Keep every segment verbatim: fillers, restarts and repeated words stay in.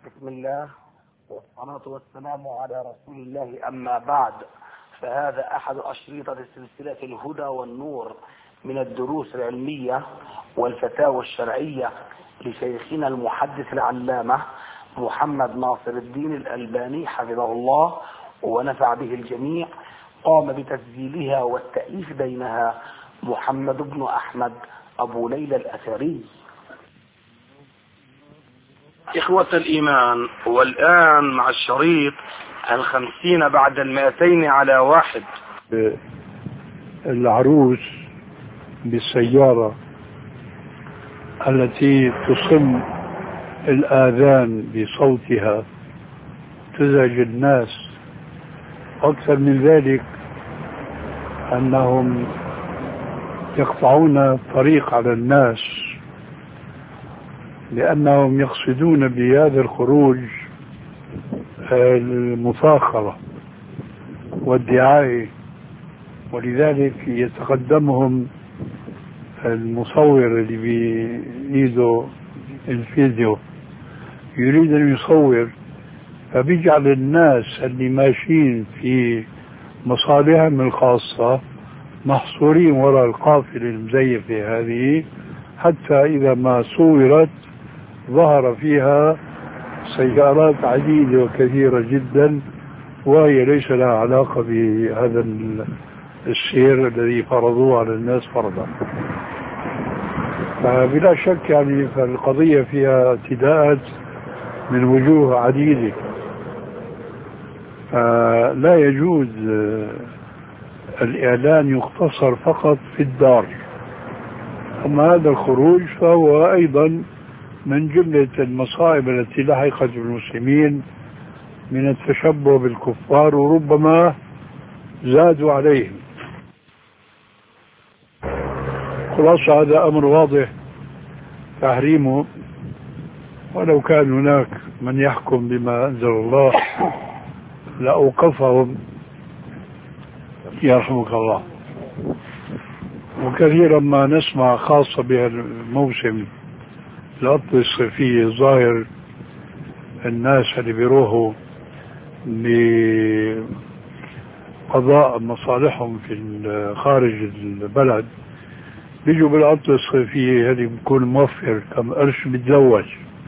بسم الله والصلاة والسلام على رسول الله، أما بعد، فهذا أحد أشريطة سلسلة الهدى والنور من الدروس العلمية والفتاوى الشرعية لشيخنا المحدث العلامة محمد ناصر الدين الألباني حفظه الله ونفع به الجميع. قام بتسجيلها والتأليف بينها محمد بن أحمد أبو ليلى الأثري. إخوة الإيمان، والآن مع الشريط الخمسين بعد المائتين على واحد. العروس بالسيارة التي تصم الآذان بصوتها تزعج الناس، أكثر من ذلك أنهم يقطعون طريق على الناس لأنهم يقصدون بهذا الخروج المفاخرة والدعاية، ولذلك يتقدمهم المصور اللي بإيده الفيديو يريد أن يصور، فبيجعل الناس اللي ماشيين في مصالحهم الخاصة محصورين وراء القافلة المزيفة هذه، حتى إذا ما صورت ظهر فيها سيارات عديدة وكثيرة جدا وهي ليس لها علاقة بهذا السير الذي فرضوه على الناس فرضا. فبلا شك يعني فالقضية فيها اعتداءات من وجوه عديدة، فلا يجوز الإعلان يقتصر فقط في الدار. أما هذا الخروج فهو أيضا من جملة المصائب التي لحقت بالمسلمين من التشبه بالكفار، وربما زادوا عليهم. خلاصة هذا أمر واضح تحريمه، ولو كان هناك من يحكم بما أنزل الله لأوقفهم يرحمك الله. وكثيرا ما نسمع خاصة بهالموسم العطلة الصيفية ظاهر الناس اللي بيروحوا لقضاء مصالحهم في خارج البلد بيجوا بالعطلة الصيفية هذه بيكون موفر كم قرش بيتزوج.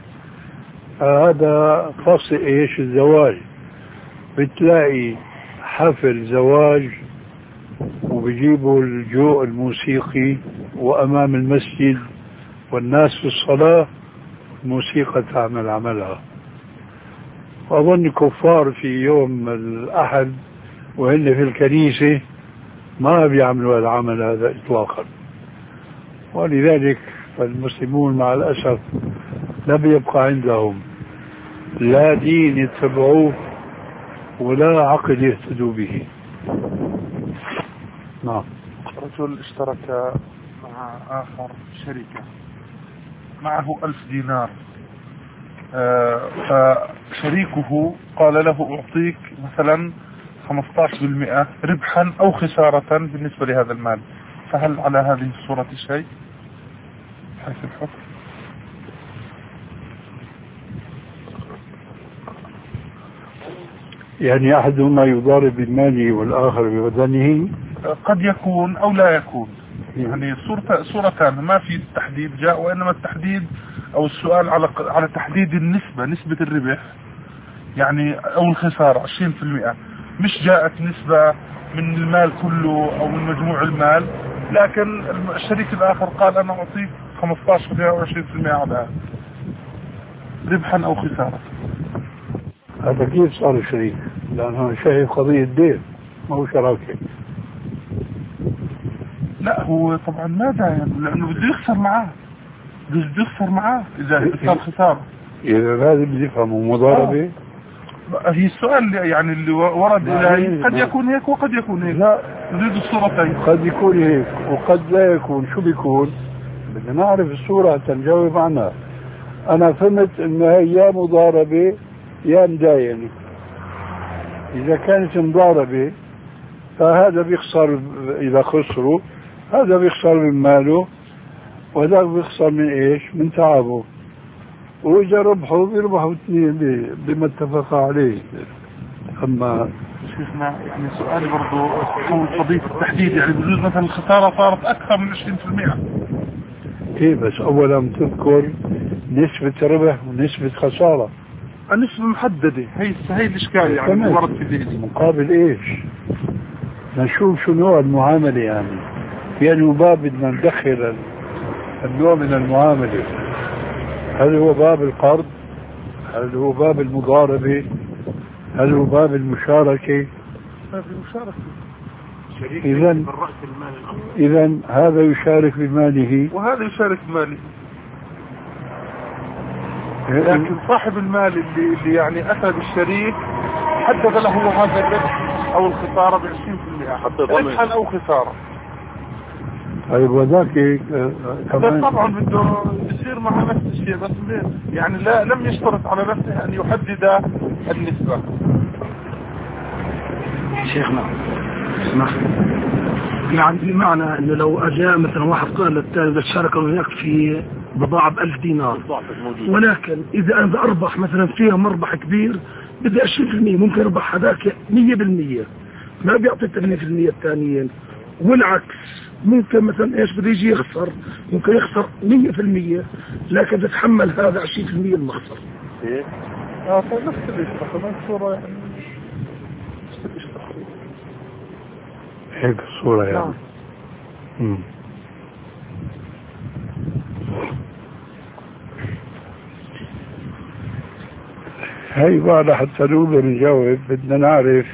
هذا فصل ايش الزواج، بتلاقي حفل زواج وبيجيبوا الجوء الموسيقي وأمام المسجد والناس في الصلاة الموسيقى تعمل عملها. وأظن كفار في يوم الأحد وهن في الكنيسة ما بيعملوا العمل هذا إطلاقا. ولذلك فالمسلمون مع الأسف لم يبقى عندهم لا دين يتبعوه ولا عقل يهتدوا به. نعم. رجل اشترك مع آخر شركة معه ألف دينار، آه فشريكه قال له أعطيك مثلا خمسة عشر بالمئة ربحا أو خسارة بالنسبة لهذا المال، فهل على هذه الصورة شيء حيث الحكم؟ يعني أحدهما يضارب بماله والآخر ببدنه؟ قد يكون أو لا يكون، يعني صورة صورتان ما في تحديد جاء، وإنما التحديد أو السؤال على على تحديد النسبة، نسبة الربح يعني أو الخسارة عشرين بالمئة، مش جاءت نسبة من المال كله أو من مجموع المال، لكن الشريك الآخر قال أنا أعطيك خمسة عشر بالمئة أو عشرين بالمئة على ربحا أو خسارة. هذا كيف صار شريك؟ لأنه شايف قضية دين ما هو شراكة. لا هو طبعا ما داين، لأنه بده يخسر معاه، بده يخسر معاه إذا صار خسارة. إذا هذا بده يفهمه مضاربة. آه. هي السؤال يعني اللي ورد إلهي قد يكون هيك وقد يكون هيك. لا نريد الصورتين. قد يكون هيك وقد لا يكون. شو بيكون؟ بدنا نعرف الصورة تنجاوب عنها. أنا فهمت إنه هي يا مضاربة يا مداينة. إذا كانت مضاربة فهذا بيخسر، إذا خسروا هذا بيخسر من ماله وهذا بيخسر من إيش؟ من تعبه. وإذا ربحوا بيربحوا اثنين بما اتفق عليه. أما شيخنا يعني سؤالي برضو حول قضية التحديد، يعني بجوز مثلا الخسارة صارت أكثر من عشرين بالمئة. إيه بس أولا تذكر نسبة ربح ونسبة خسارة. النسبة محددة، هي هي الإشكال يعني ورد في ذهني. مقابل إيش؟ نشوف شو نوع المعاملة يعني. في أنه باب بدنا ندخل النوع من المعاملة، هل هو باب القرض؟ هل هو باب المضاربة؟ هل هو باب المشاركة؟ المشاركة إذن إذن هذا يشارك بماله وهذا يشارك بماله، لكن صاحب المال اللي, اللي يعني أتى بالشريك حدد له هذا الربح أو الخسارة بعشرين بالمئة، ربحا أو خسارة. طيب وذاك كمان طبعا بده يصير مع نفس الشيء، بس يعني لا لم يشترط على نفسه أن يحدد النسبة. شيخنا اسمح يعني بمعنى انه لو اجاء مثلا واحد قال للثاني بدك تشارك وياك في بضاعة بألف دينار، ولكن اذا انا اربح مثلا فيها مربح كبير بدي عشرين بالمئة، ممكن يربح هذاك مية بالمية ما بيعطي ثمانية بالمئة الثانيين، والعكس ممكن مثلا ايش بده يجي يخسر، ممكن يخسر مية بالمية لكن بتحمل هذا عشرين بالمئة المخسر. ايه اه فنفس الاشتراك كمان صورة يعني هيك الصورة يعني. نعم. هاي بعد حتى نقدر نجاوب بدنا نعرف.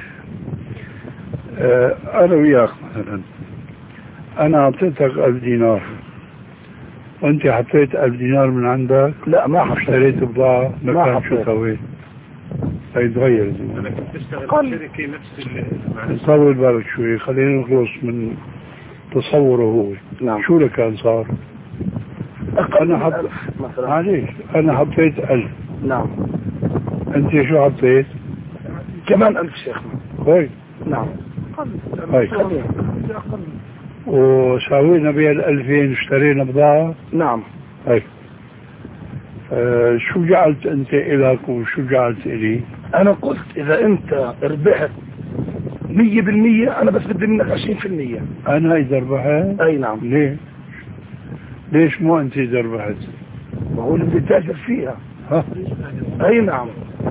اه أنا وياك مثلا أنا أعطيتك ألف دينار وأنت حطيت ألف دينار من عندك. لا ما اشتريت بضاعة ما حطيت. شو سويت؟ هيتغير أنا كنت بشتغل في شركة نفس نطول بالك شوي خلينا نخلص من تصوره هو. نعم. شو اللي كان صار؟ أنا حط معليش أنا حطيت ألف. نعم. أنت شو حطيت؟ كمان ألف شيخنا. كويس. نعم. هاي وساوينا بها الألفين اشترينا بضاعة. نعم. هاي آه شو جعلت أنت إلك وشو جعلت إلي؟ أنا قلت إذا أنت ربحت مية بالمية أنا بس بدي منك عشرين في المية. أنا إذا ربحت؟ أي نعم. ليه؟ ليش مو أنت إذا ربحت؟ وهو اللي بدي تاجر فيها. ها؟ أي نعم.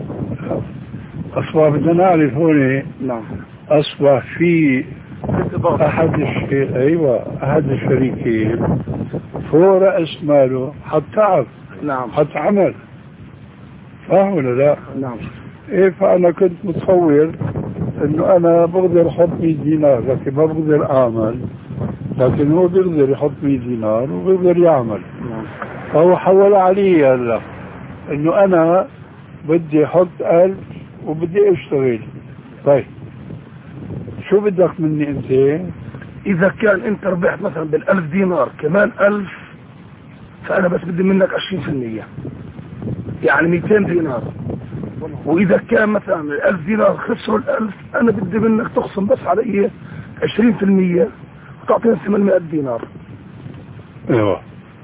أصبح بدنا نعرف هون. نعم. أصبح في أحد الشيء أيوة أحد الشريكين فوق رأس ماله حط تعب. نعم. حط عمل. فاهم ولا لا؟ نعم. إيه فأنا كنت متصور إنه أنا بقدر أحط مية دينار لكن ما بقدر أعمل، لكن هو بيقدر يحط مية دينار وبيقدر يعمل. نعم. فهو حول علي هلا إنه أنا بدي أحط ألف وبدي أشتغل. طيب شو بدك مني أنت؟ إذا كان أنت ربحت مثلا بالألف دينار كمان ألف فأنا بس بدي منك عشرين في المية يعني مئتين دينار، وإذا كان مثلا الألف دينار خسروا الألف أنا بدي منك تخصم بس علي عشرين في المية وتعطينا ثمانمائة دينار. ايوه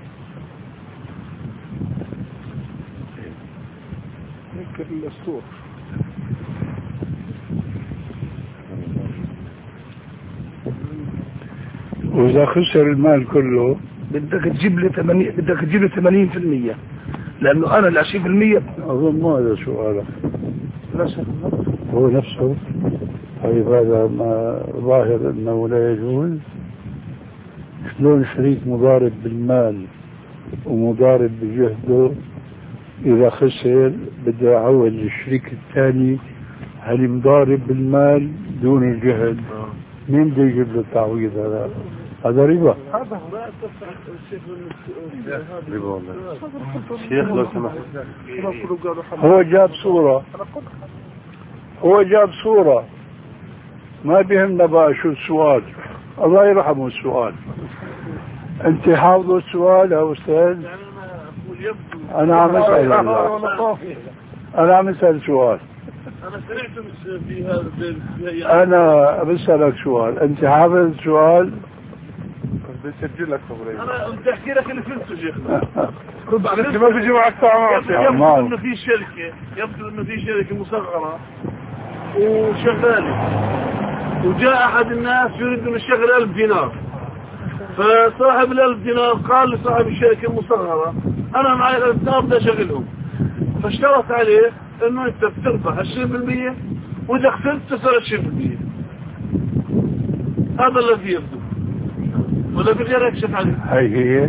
يمكن الأسطور. وإذا خسر المال كله بدك تجيب لي ثمانين بدك تجيب لي ثمانين في المية لأنه أنا العشرين في المية. أظن ما هذا سؤالك. لا شك هو نفسه. طيب هذا ما ظاهر أنه لا يجوز. شلون شريك مضارب بالمال ومضارب بجهده إذا خسر بده يعود الشريك الثاني هل مضارب بالمال دون الجهد؟ مين بده يجيب له التعويض هذا؟ هذا ربا. هذا ربا والله. شيخ لو سمحت. هو جاب صورة هو جاب صورة ما بيهمنا بقى شو السؤال. الله يرحمه السؤال. انت حافظوا السؤال يا أستاذ؟ أنا عم أسأل أنا عم أسأل سؤال. أنا سمعت في هذا. أنا بسألك سؤال. أنت حافظ السؤال؟ بيسجلك خبرين. انا بدي احكي لك اللي فهمته شيخنا. رد عليك ما بيجي معك طعم. يبدو انه في شركه يبدو انه في شركه مصغره وشغاله، وجاء احد الناس يريد ان يشغل ألف دينار، فصاحب الألف دينار قال لصاحب الشركه المصغره انا معي الألف دينار بدي اشغلهم، فاشترط عليه انه انت بتربح عشرين بالمية واذا خسرت تخسر عشرين بالمية. هذا الذي يبدو، ولا بدي اكشف عليه. هي هي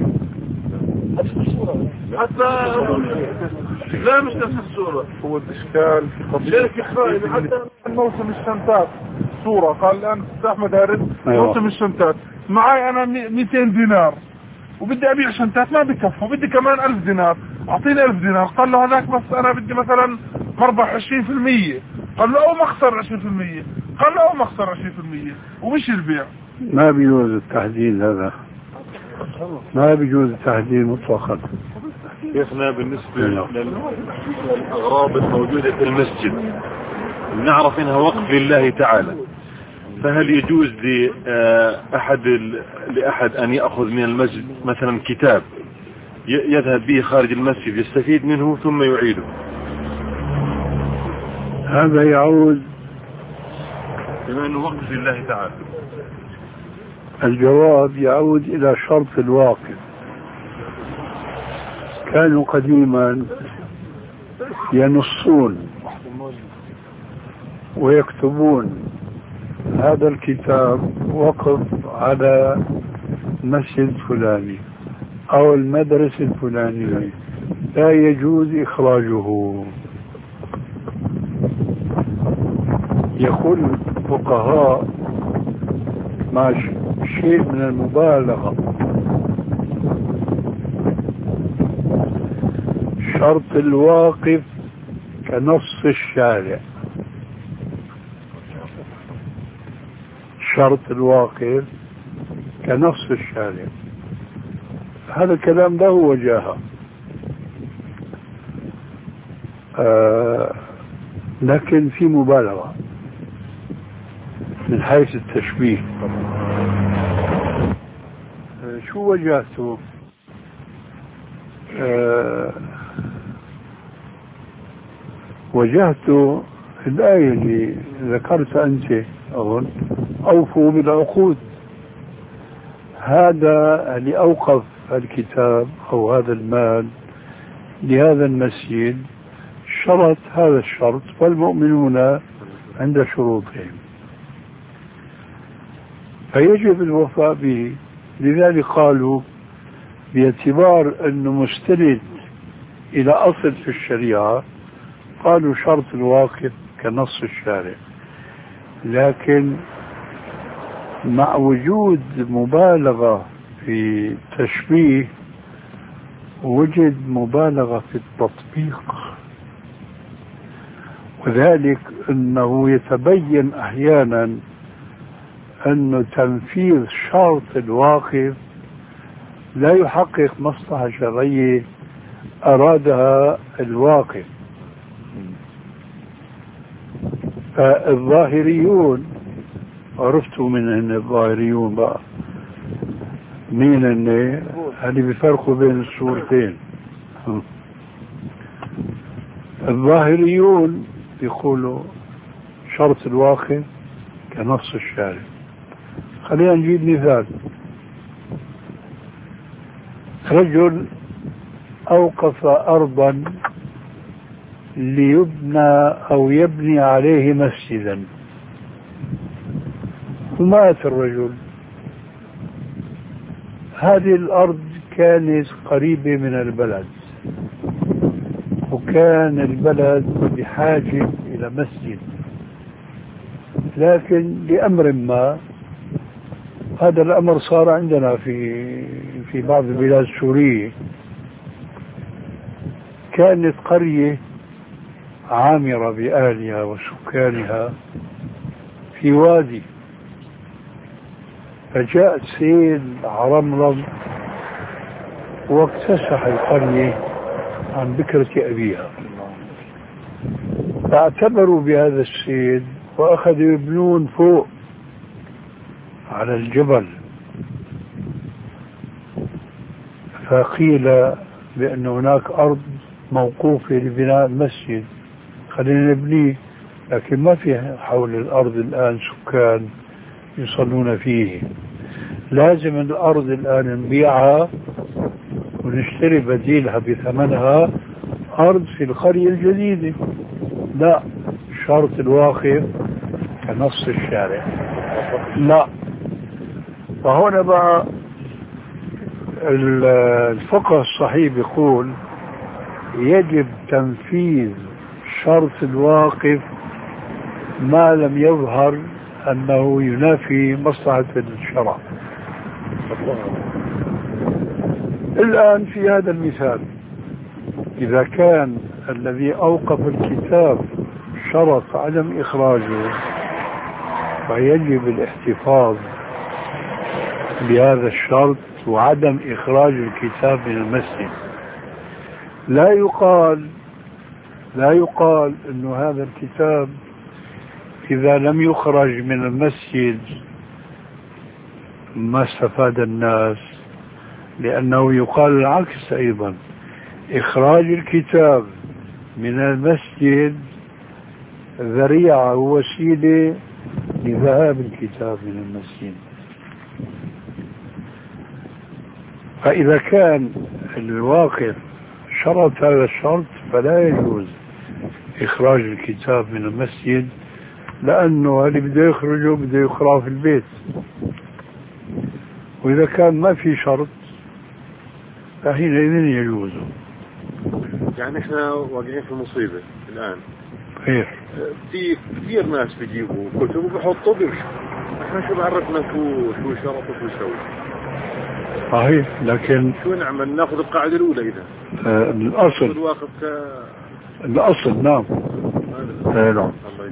حتى لا مش نفس الصورة. هو الاشكال في قضية شركة خائنة حتى موسم الشنطات صورة قال الان احمد هارس أيوة. موسم الشنطات معي انا مئتين دينار وبدي ابيع شنطات ما بكفوا بدي كمان ألف دينار اعطيني ألف دينار. قال له هذاك بس انا بدي مثلا مربح عشرين بالمية. قال له او مخسر عشرين بالمية. قال له او مخسر عشرين بالمية ومش البيع. ما بيجوز التحديد هذا، ما بيجوز التحديد مطلقا. شيخنا بالنسبة للأغراض الموجودة في المسجد نعرف انها وقف لله تعالى، فهل يجوز لأحد لأحد أن يأخذ من المسجد مثلا كتاب يذهب به خارج المسجد يستفيد منه ثم يعيده؟ هذا يعود بما أنه وقف لله تعالى. الجواب يعود إلى شرط الواقف. كانوا قديما ينصون ويكتبون هذا الكتاب وقف على مسجد فلاني أو المدرسة الفلانية لا يجوز إخراجه. يقول الفقهاء مع شيء من المبالغة شرط الواقف كنص الشارع. شرط الواقف كنص الشارع. هذا الكلام له وجاهة، آه لكن في مبالغة من حيث التشبيه. آه شو وجهته؟ آه وجهته الآية اللي ذكرت أنت أظن أوفوا بالعقود. هذا اللي أوقف الكتاب أو هذا المال لهذا المسجد شرط هذا الشرط والمؤمنون عند شروطهم فيجب الوفاء به. لذلك قالوا باعتبار أنه مستند إلى أصل في الشريعة قالوا شرط الواقف كنص الشارع. لكن مع وجود مبالغة في تشبيه وجد مبالغة في التطبيق، وذلك أنه يتبين أحيانا أن تنفيذ شرط الواقف لا يحقق مصلحة شرعية أرادها الواقف. فالظاهريون عرفتوا من ان الظاهريون بقى مين ان اللي بيفرقوا بين الصورتين. الظاهريون يقولوا شرط الواقف كنص الشارع. خلينا نجيب مثال. رجل اوقف ارضا ليبنى او يبني عليه مسجدا ومات الرجل. هذه الأرض كانت قريبة من البلد وكان البلد بحاجة إلى مسجد، لكن لأمر ما هذا الأمر صار عندنا في في بعض البلاد السورية. كانت قرية عامرة بأهلها وسكانها في وادي، فجاء سيل عرمرم واكتسح القرية عن بكرة أبيها، فاعتبروا بهذا السيل وأخذوا يبنون فوق على الجبل فقيل بأن هناك أرض موقوفة لبناء المسجد، خلينا نبنيه، لكن ما في حول الأرض الآن سكان يصلون فيه، لازم الأرض الآن نبيعها ونشتري بديلها بثمنها أرض في القرية الجديدة. لا، شرط الواقف كنص الشارع. لا، فهنا بقى الفقه الصحيح بيقول يجب تنفيذ شرط الواقف ما لم يظهر أنه ينافي مصلحة الشرع. الآن في هذا المثال إذا كان الذي أوقف الكتاب شرط عدم إخراجه فيجب الاحتفاظ بهذا الشرط وعدم إخراج الكتاب من المسجد. لا يقال لا يقال إنه هذا الكتاب إذا لم يخرج من المسجد ما استفاد الناس، لأنه يقال العكس أيضا، إخراج الكتاب من المسجد ذريعة ووسيلة لذهاب الكتاب من المسجد. فإذا كان الواقف شرط هذا الشرط فلا يجوز إخراج الكتاب من المسجد، لأنه اللي بده يخرجه بده يقرأه في البيت. وإذا كان ما في شرط فحينئذ يجوز. يعني احنا واقعين في مصيبة الآن. خير. في كثير ناس بيجيبوا كتب وبيحطوا بيمشوا، احنا شو بعرفنا شو شو شرط وشو سوي؟ صحيح، لكن شو نعمل؟ ناخذ القاعدة الأولى إذا آه الأصل الواقف ك... الأصل نعم. آه نعم.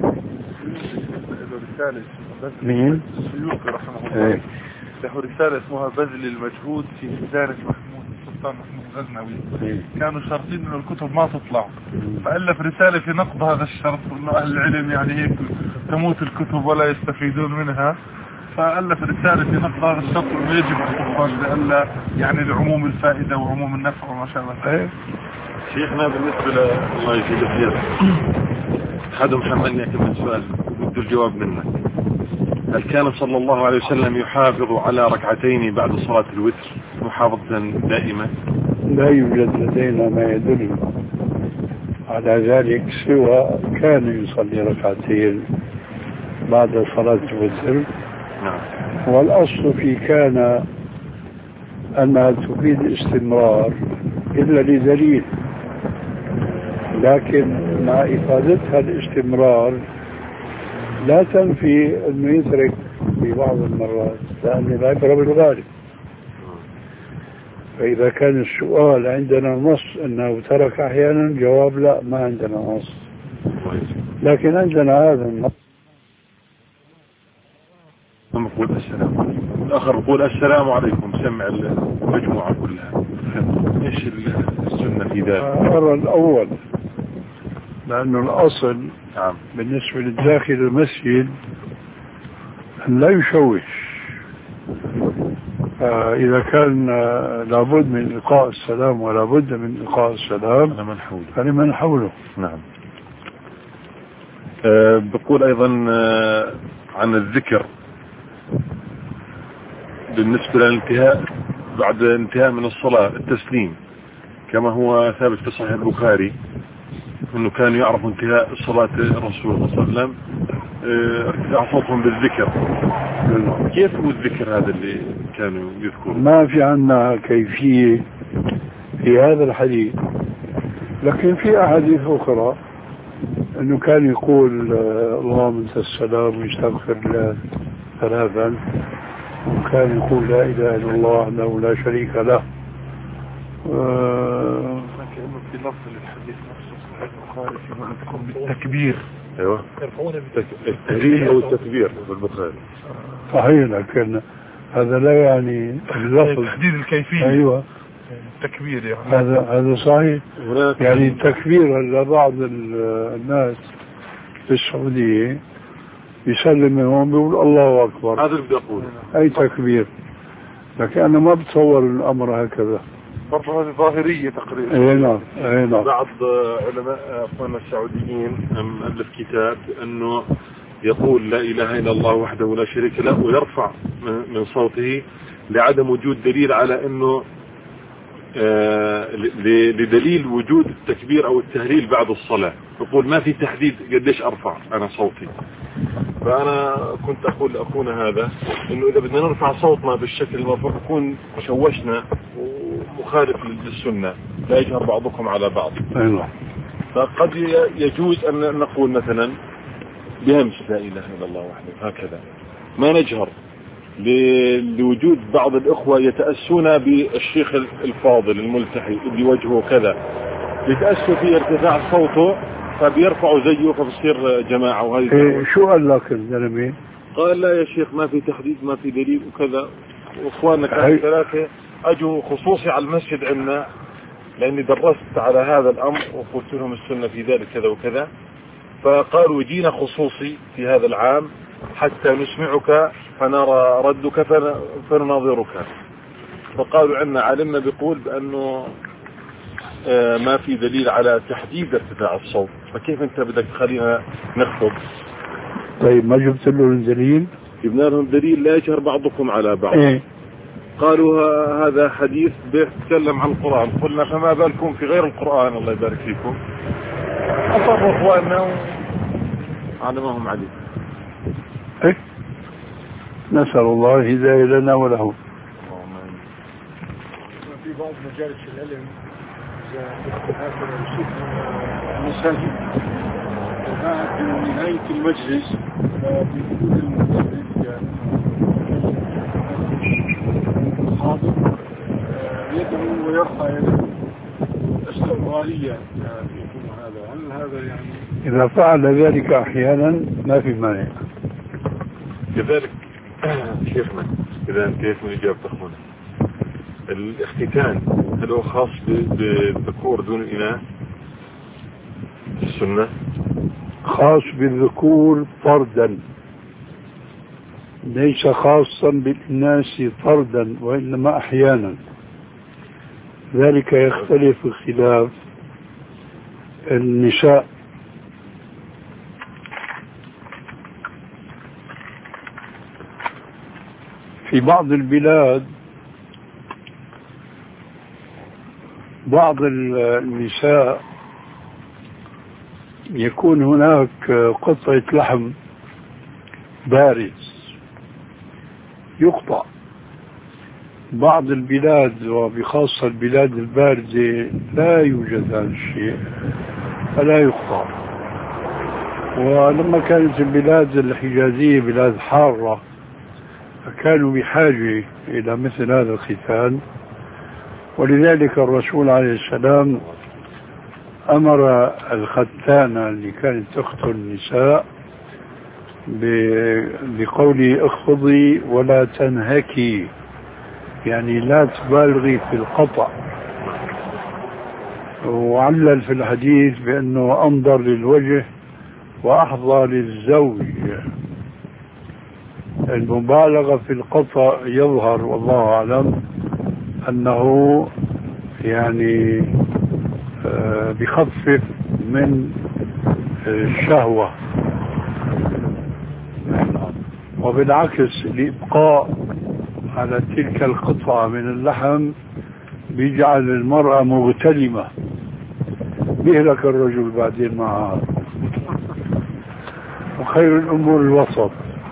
رسالة مين؟ السيوطي رحمه الله ايه. له رسالة اسمها بذل المجهود في إدارة محمود السلطان محمود الغزنوي. ايه. كانوا شرطين إنه الكتب ما تطلع، فألف رسالة في نقض هذا الشرط، إنه أهل العلم يعني هيك تموت الكتب ولا يستفيدون منها، فألف رسالة في نقض هذا الشرط إنه يجب الإخراج لألا يعني لعموم الفائدة وعموم النفع وما شابه ذلك. شيخنا بالنسبة ل الله يجزيك خير، حدا محملني أكمل سؤال وبده الجواب منك. هل كان صلى الله عليه وسلم يحافظ على ركعتين بعد صلاة الوتر محافظة دائمة؟ لا يوجد لدينا ما يدل على ذلك سوى كان يصلي ركعتين بعد صلاة الوتر. نعم. والأصل في كان أنها تفيد استمرار إلا لدليل، لكن مع إفادتها الاستمرار لا تنفي أنه يترك في بعض المرات، لأن العبرة بالغالب. فإذا كان السؤال عندنا نص أنه ترك أحيانا، جواب لا، ما عندنا نص، لكن عندنا هذا النص. نقول السلام عليكم، الآخر يقول السلام عليكم، سمع المجموعة كلها. إيش السنة في ذلك؟ أرى الأول، لأنه الأصل نعم بالنسبة للداخل المسجد أن لا يشوش. آه إذا كان آه لابد من إلقاء السلام ولا بد من إلقاء السلام لمن حوله فلمن حوله. نعم. أه بقول أيضا آه عن الذكر بالنسبة للانتهاء بعد انتهاء من الصلاة التسليم، كما هو ثابت في صحيح البخاري أنه كان يعرف انتهاء صلاة الرسول صلى الله عليه وسلم ارتفاع صوتهم بالذكر. كيف هو الذكر هذا اللي كانوا يذكرون؟ ما في عنا كيفية في هذا الحديث، لكن في أحاديث أخرى أنه كان يقول اللهم أنت السلام ويستغفر الله ثلاثا، وكان يقول لا إله إلا الله أنه لا شريك له. آه كأنه في لفظ للحديث نفسه صحيح البخاري فيما أذكر بالتكبير. أيوة التهليل أو التكبير بالبخاري صحيح، لكن هذا لا يعني اللفظ تحديد الكيفية. أيوة التكبير يعني هذا هذا صحيح. يعني التكبير لبعض الناس في السعودية يسلم منهم بيقول الله أكبر، هذا اللي بدي أقوله. أي تكبير، لكن أنا ما بتصور الأمر هكذا. برضه هذه ظاهرية تقريبا. اي نعم اي نعم. بعض علماء اخواننا السعوديين مؤلف كتاب انه يقول لا اله الا الله وحده لا شريك له ويرفع من صوته لعدم وجود دليل على انه لدليل وجود التكبير او التهليل بعد الصلاة. يقول ما في تحديد قديش ارفع انا صوتي. فانا كنت اقول لاخونا هذا انه اذا بدنا نرفع صوتنا بالشكل المفروض يكون شوشنا ومخالف للسنة، لا يجهر بعضكم على بعض. ايوه. فقد يجوز ان نقول مثلا بهمس لا اله الا الله وحده هكذا، ما نجهر لوجود بعض الاخوة يتأسون بالشيخ الفاضل الملتحي اللي وجهه كذا، يتأسوا في ارتفاع صوته فبيرفعوا زيه فبصير جماعة. وهذه إيه شو قال لك الزلمة؟ قال لا يا شيخ ما في تحديد ما في دليل وكذا. واخواننا كانوا ثلاثة اجوا خصوصي على المسجد عندنا لاني درست على هذا الامر وقلت لهم السنة في ذلك كذا وكذا، فقالوا جينا خصوصي في هذا العام حتى نسمعك فنرى ردك فنناظرك. فقالوا عندنا علمنا بيقول بأنه ما في دليل على تحديد ارتفاع الصوت، فكيف انت بدك تخلينا نخطب؟ طيب ما جبت له الدليل؟ جبنا لهم دليل لا يجهر بعضكم على بعض. ايه؟ قالوا هذا حديث بيتكلم عن القرآن. قلنا فما بالكم في غير القرآن الله يبارك فيكم. أصابوا اخواننا على ما هم عليه. ايه نسأل الله الهداية لنا ولهم. في بعض مجالس العلم المساجد وبعد نهاية المجلس بيكون المدرب الحاضر يدعو ويرفع يده استمرارية يكون هذا. هل هذا يعني إذا فعل ذلك أحيانا ما في مانع. كذلك شيخنا إذا انتهيت من إجابة أخونا، الاختتان هل هو خاص بالذكور دون الإناث في السنة؟ خاص بالذكور فردا، ليس خاصا بالإناث فردا وإنما أحيانا. ذلك يختلف اختلاف النساء. في بعض البلاد بعض النساء يكون هناك قطعة لحم بارز يقطع. بعض البلاد وبخاصة البلاد الباردة لا يوجد هذا الشيء فلا يقطع. ولما كانت البلاد الحجازية بلاد حارة فكانوا بحاجة إلى مثل هذا الختان، ولذلك الرسول عليه السلام أمر الختانة اللي كانت تختن النساء بقوله اخفضي ولا تنهكي، يعني لا تبالغي في القطع. وعلل في الحديث بأنه أنظر للوجه وأحظى للزوج. المبالغة في القطع يظهر والله أعلم أنه يعني بخفف من الشهوة، وبالعكس الإبقاء على تلك القطعة من اللحم بيجعل المرأة مغتلمة، بيهلك الرجل بعدين معها. وخير الأمور الوسط.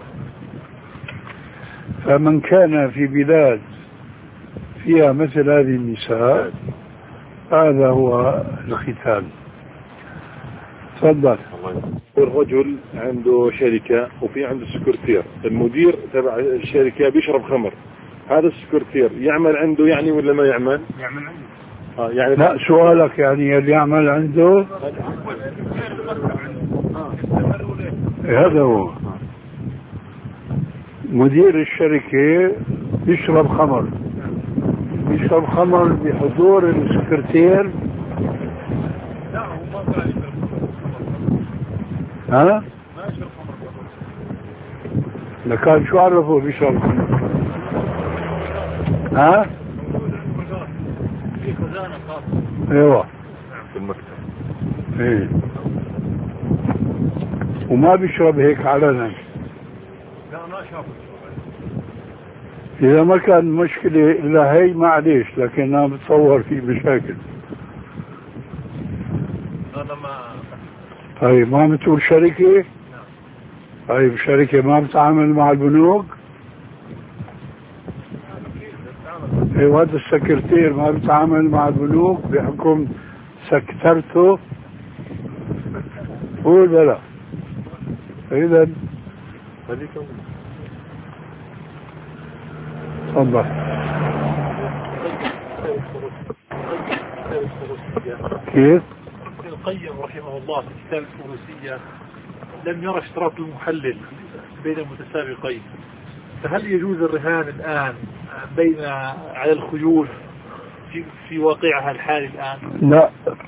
فمن كان في بلاد فيها مثل هذه النساء هذا هو الختان. تفضل. الرجل عنده شركة وفي عنده سكرتير، المدير تبع الشركة بيشرب خمر، هذا السكرتير يعمل عنده يعني ولا ما يعمل؟ يعمل عنده. آه يعني لا سؤالك يعني اللي يعمل عنده هذا هو مدير الشركة بيشرب خمر، بيشرب خمر بحضور السكرتير. ها؟ لكان شو عرفوا بيشرب خمر؟ ها؟ ايوه في المكتب. ايه وما بيشرب هيك علنا. لا ما شافه. إذا ما كان مشكلة إلا هي معليش، لكن أنا بتصور في مشاكل. أنا ما. طيب ما بتقول شركة؟ طيب شركة ما بتعامل مع البنوك؟ ايوه هذا السكرتير ما بتعامل مع البنوك بحكم سكرترته؟ قول بلا. إذا تفضل. كيف؟ ابن القيم رحمه الله في كتاب الفروسية لم يرى اشتراط المحلل بين المتسابقين، فهل يجوز الرهان الآن بين على الخيول في, في واقعها الحالي الآن؟ لا،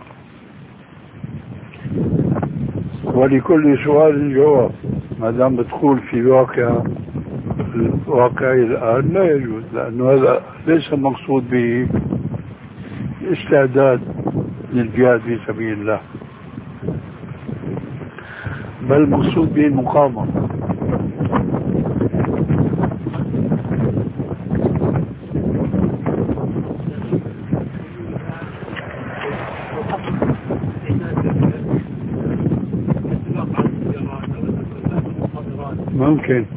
ولكل سؤال جواب. ما دام بتقول في واقع الواقعي الآن لا يجوز، لأنه هذا ليس المقصود به الاستعداد للجهاد في سبيل الله، بل المقصود به المقاومة. ممكن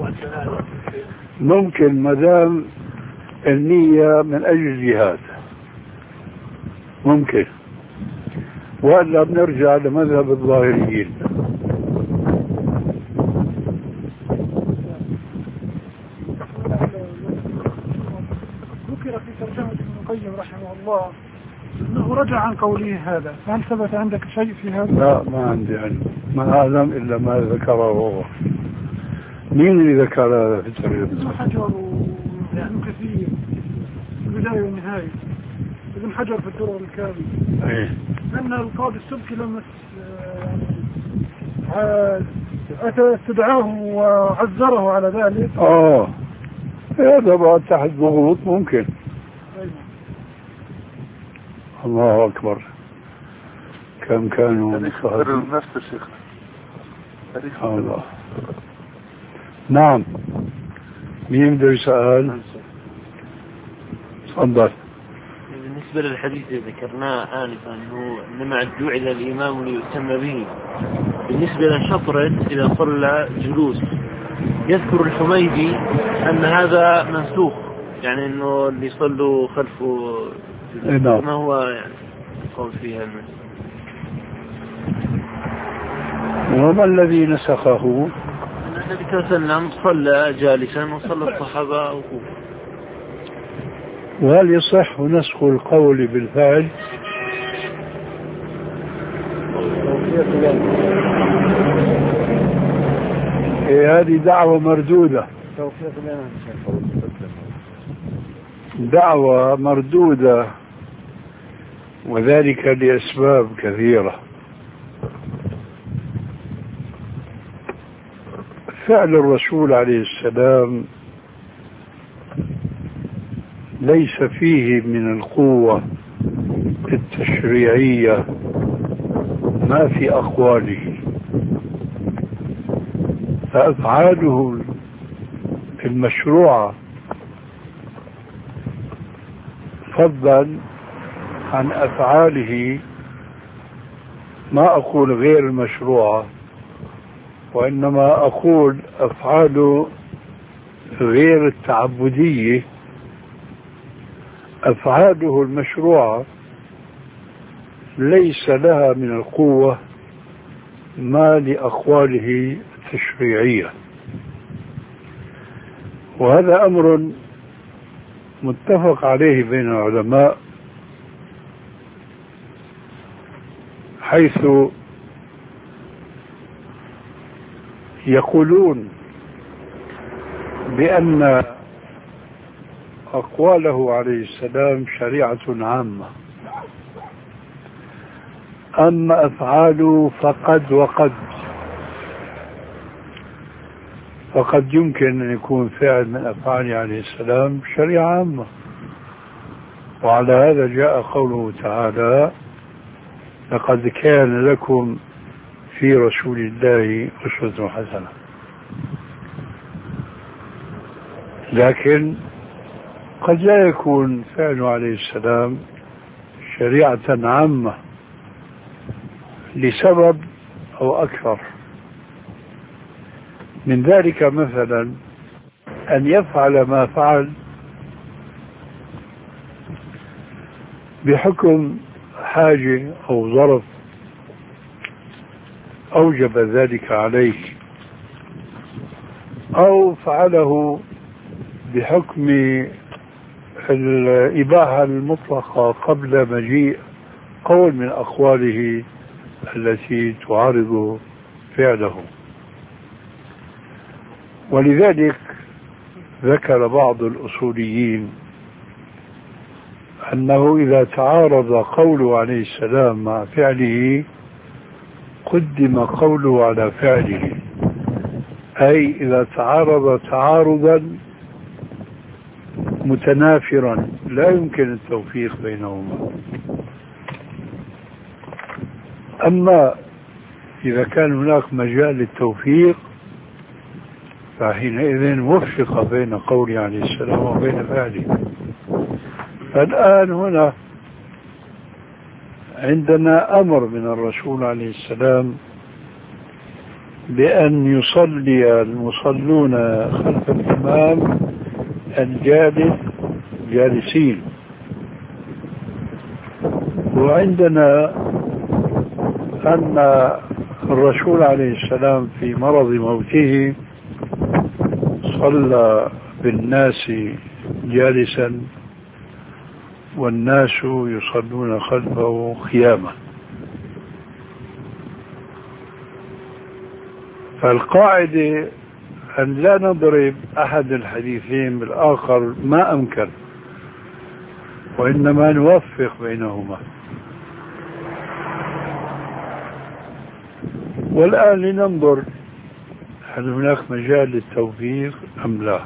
ممكن ما دام النية من أجل الجهاد ممكن، وإلا بنرجع لمذهب الظاهريين. ذكر في ترجمة ابن القيم رحمه الله أنه رجع عن قوله هذا، فهل ثبت عندك شيء في هذا؟ لا ما عندي علم، ما أعلم إلا ما ذكره هو. مين اللي ذكر هذا في الترجمة؟ ابن حجر وابن كثير البداية والنهاية، ابن حجر في الدرر الكامل. ايه أن القاضي السبكي لما استدعاه وعذره على ذلك. اه هذا بعد تحت ضغوط ممكن. أيوة. الله أكبر، كم كانوا مصاهرين نفس الشيخ. الله. نعم، مين بده يسأل؟ تفضل. بالنسبة للحديث اللي ذكرناه آنفا أنه إنما جعل الإمام ليؤتم به، بالنسبة للشطرة إذا صلى جلوس يذكر الحميدي أن هذا منسوخ، يعني أنه اللي يصلوا خلفه نعم. ما هو يعني قول فيها المنسوخ. وما الذي نسخه؟ النبي صلى الله عليه وسلم صلى جالسا وصلى الصحابة وقوفا. وهل يصح نسخ القول بالفعل؟ إيه هذه دعوة مردودة، دعوة مردودة، وذلك لأسباب كثيرة. فعل الرسول عليه السلام ليس فيه من القوة التشريعية ما في أقواله، فأفعاله المشروعة فضلا عن أفعاله ما أقول غير المشروعة، وإنما أقول أفعاله غير التعبدية، أفعاله المشروعة ليس لها من القوة ما لأقواله التشريعية، وهذا أمر متفق عليه بين العلماء، حيث يقولون بأن أقواله عليه السلام شريعة عامة، أما أفعاله فقد وقد، فقد يمكن أن يكون فعل من أفعاله عليه السلام شريعة عامة، وعلى هذا جاء قوله تعالى لقد كان لكم في رسول الله أسوة حسنة. لكن قد لا يكون فعله عليه السلام شريعة عامة لسبب أو أكثر من ذلك، مثلا أن يفعل ما فعل بحكم حاجة أو ظرف أوجب ذلك عليه، أو فعله بحكم الإباحة المطلقة قبل مجيء قول من أقواله التي تعارض فعله. ولذلك ذكر بعض الأصوليين أنه إذا تعارض قوله عليه السلام مع فعله قدم قوله على فعله، أي إذا تعارض تعارضا متنافرا لا يمكن التوفيق بينهما. أما إذا كان هناك مجال للتوفيق فحينئذ وفق بين قوله عليه السلام وبين فعله. فالآن هنا عندنا أمر من الرسول عليه السلام بأن يصلي المصلون خلف الإمام الجالس جالسين، وعندنا أن الرسول عليه السلام في مرض موته صلى بالناس جالسا والناس يصلون خلفه قياما. فالقاعدة أن لا نضرب أحد الحديثين بالآخر ما أمكن، وإنما نوفق بينهما. والآن لننظر هل هناك مجال للتوفيق أم لا.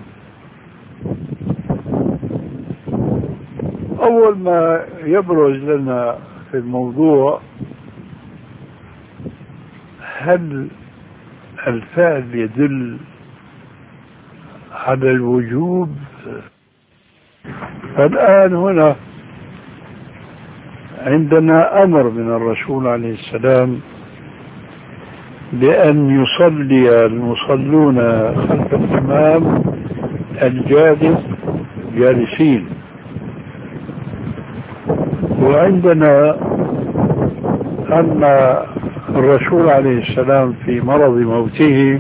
أول ما يبرز لنا في الموضوع هل الفعل يدل على الوجوب. الآن هنا عندنا أمر من الرسول عليه السلام بأن يصلي المصلون خلف الإمام الجالس جالسين، وعندنا أن الرسول عليه السلام في مرض موته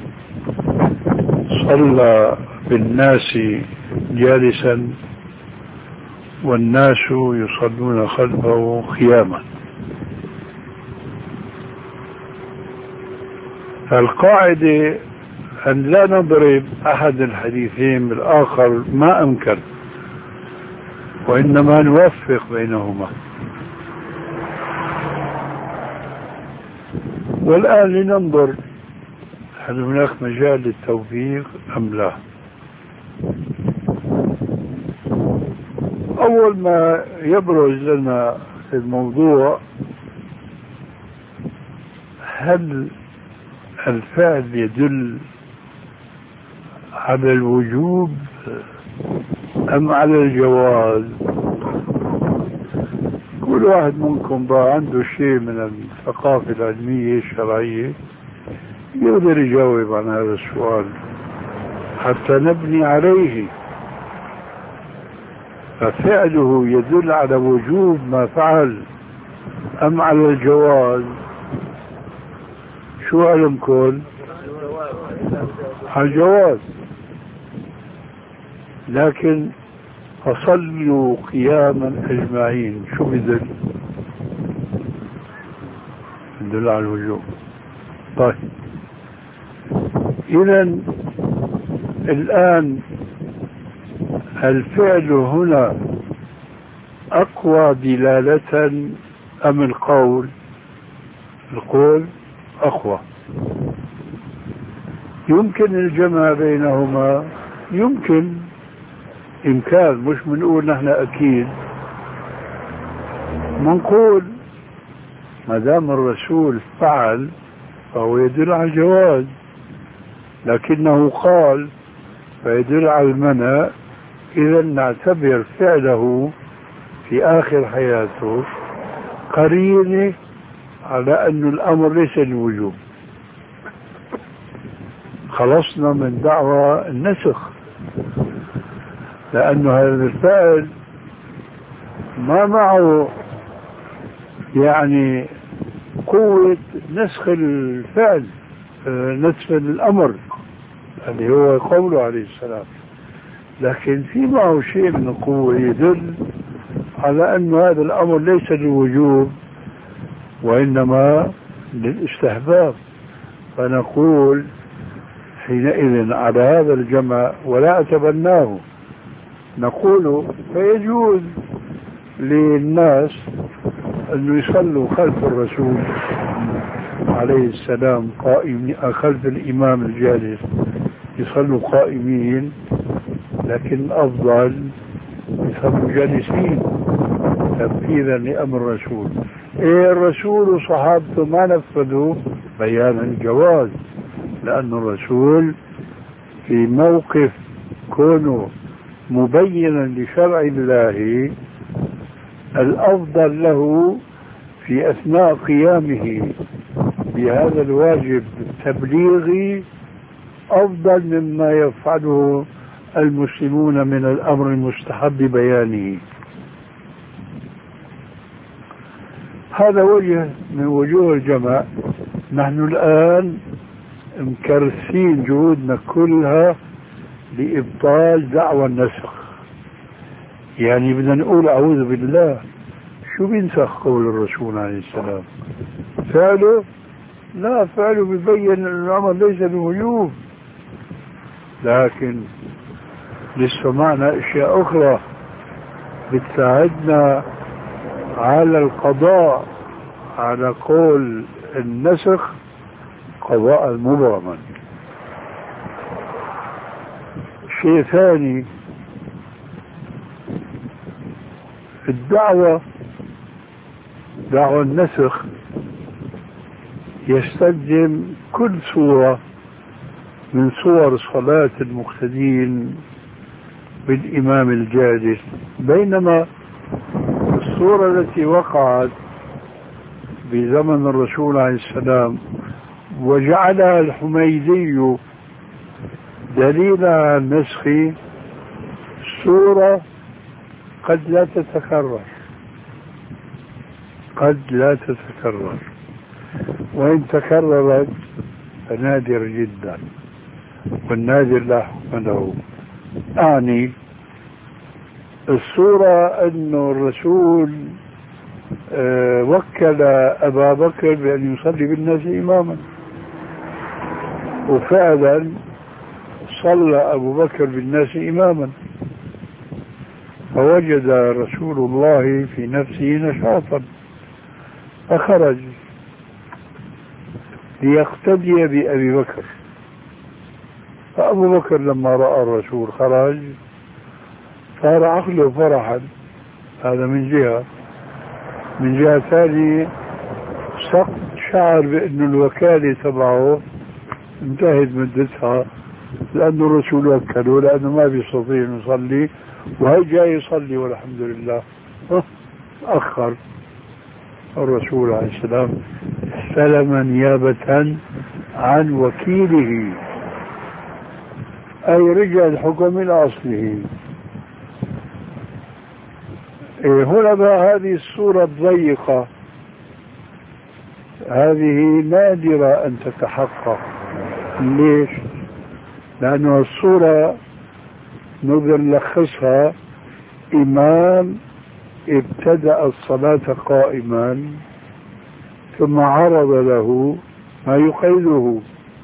صلى بالناس جالسا والناس يصلون خلفه قياما. فالقاعدة أن لا نضرب أحد الحديثين بالآخر ما أمكن، وإنما نوفق بينهما. والآن لننظر هل هناك مجال للتوفيق أم لا. أول ما يبرز لنا في الموضوع هل الفعل يدل على الوجوب أم على الجواز. كل واحد منكم بقى عنده شيء من الثقافة العلمية الشرعية يقدر يجاوب عن هذا السؤال حتى نبني عليه. ففعله يدل على وجوب ما فعل أم على الجواز. شو علمكم؟ على الجواز. لكن فصلوا قياما أجمعين شو بدل؟ بدل على الوجوب. طيب إذن الآن الفعل هنا أقوى دلالة أم القول؟ القول أقوى. يمكن الجمع بينهما، يمكن إمكان، مش بنقول نحن أكيد، منقول ما دام الرسول فعل فهو يدل على الجواز، لكنه قال فيدل على المنع. إذا نعتبر فعله في آخر حياته قرينة على أن الأمر ليس للوجوب. خلصنا من دعوى النسخ، لأن هذا الفعل ما معه يعني قوة نسخ الفعل، نسخ الأمر اللي هو قوله عليه السلام، لكن في معه شيء من القوة يدل على أن هذا الأمر ليس للوجوب وإنما للاستحباب. فنقول حينئذ على هذا الجمع ولا أتبناه، نقول فيجوز للناس أن يصلوا خلف الرسول عليه السلام قائمين، خلف الإمام الجالس يصلوا قائمين، لكن الأفضل يصلوا جالسين تنفيذا لأمر الرسول. إيه الرسول وصحابته ما نفذوا بيان الجواز، لأن الرسول في موقف كونه مبينا لشرع الله الأفضل له في أثناء قيامه بهذا الواجب التبليغي أفضل مما يفعله المسلمون من الأمر المستحب بيانه. هذا وجه من وجوه الجمع. نحن الآن مكرسين جهودنا كلها لإبطال دعوى النسخ، يعني بدنا نقول أعوذ بالله، شو بينسخ قول الرسول عليه السلام؟ فعله؟ لا، فعله بيبين أن الأمر ليس بوجوب، لكن لسه معنا أشياء أخرى بتساعدنا على القضاء على قول النسخ قضاء المبرما. شيء ثاني، الدعوة دعوة النسخ يستلزم كل صورة من صور صلاة المقتدين بالإمام الجالس، بينما الصورة التي وقعت بزمن الرسول عليه السلام وجعلها الحميدي دليل على النسخ صورة قد لا تتكرر، قد لا تتكرر، وإن تكررت فنادر جدا، والنادر لا حكم له. أعني الصورة أنه الرسول أه وكل أبا بكر بأن يصلي بالناس إماما، وفعلا صلى أبو بكر بالناس إماما، فوجد رسول الله في نفسه نشاطا فخرج ليقتدي بأبي بكر. فأبو بكر لما رأى الرسول خرج صار عقله فرحا، هذا من جهة. من جهة ثانية شعر بأن الوكالة تبعه انتهت مدتها، لأنه الرسول وكله، لأنه ما بيستطيع يصلي وهي جاي يصلي والحمد لله. أخر الرسول عليه السلام استلم نيابة عن وكيله، أي رجع الحكم إلى أصله. إيه هنا بقى هذه الصورة الضيقة هذه نادرة أن تتحقق. ليش؟ لأنه الصورة نقدر نلخصها: إمام ابتدأ الصلاة قائما ثم عرض له ما يقيده،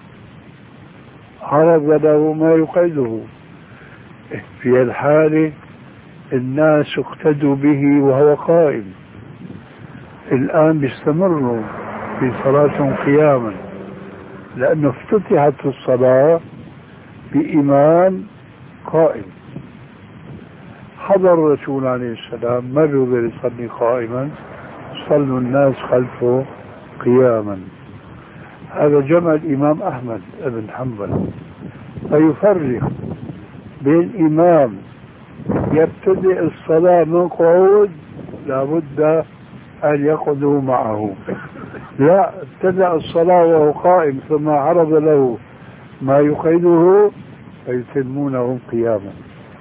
عرض له ما يقيده. في الحالة الناس اقتدوا به وهو قائم. الآن بيستمروا في صلاتهم قياما، لأنه افتتحت الصلاة بإمام قائم. حضر الرسول عليه السلام ما بيقدر يصلي قائما، وصلوا الناس خلفه قياما. هذا جمع الإمام أحمد بن حنبل، فيفرق بين إمام يبتدئ الصلاة من قعود لابد أن يقعدوا معه، لا ابتدأ الصلاة وهو قائم ثم عرض له ما يقعده فيتمونهم قياما.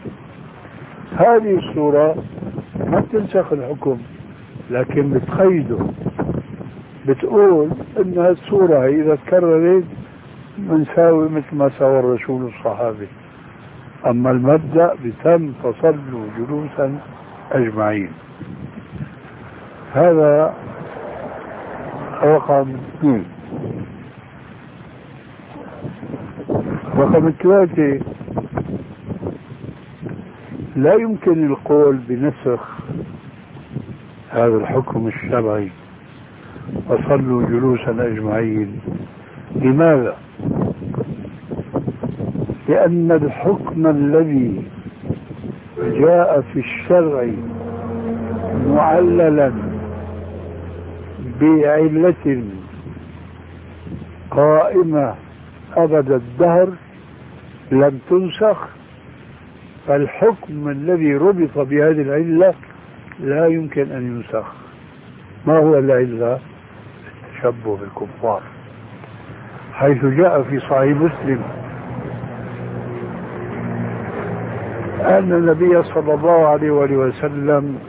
هذه الصورة ما تنسخ الحكم لكن بتقيده، بتقول ان الصورة اذا تكررت بنساوي مثل ما سوى الرسول الصحابي، اما المبدأ بتم فصلوا جلوسا اجمعين. هذا رقم اثنين. رقم ثلاثة، لا يمكن القول بنسخ هذا الحكم الشرعي وصلوا جلوسا أجمعين. لماذا؟ لأن الحكم الذي جاء في الشرع معللا بعلة قائمة أبد الدهر لم تنسخ، فالحكم الذي ربط بهذه العلة لا يمكن أن ينسخ. ما هو العلة؟ التشبه بالكفار، حيث جاء في صحيح مسلم أن النبي صلى الله عليه وآله وسلم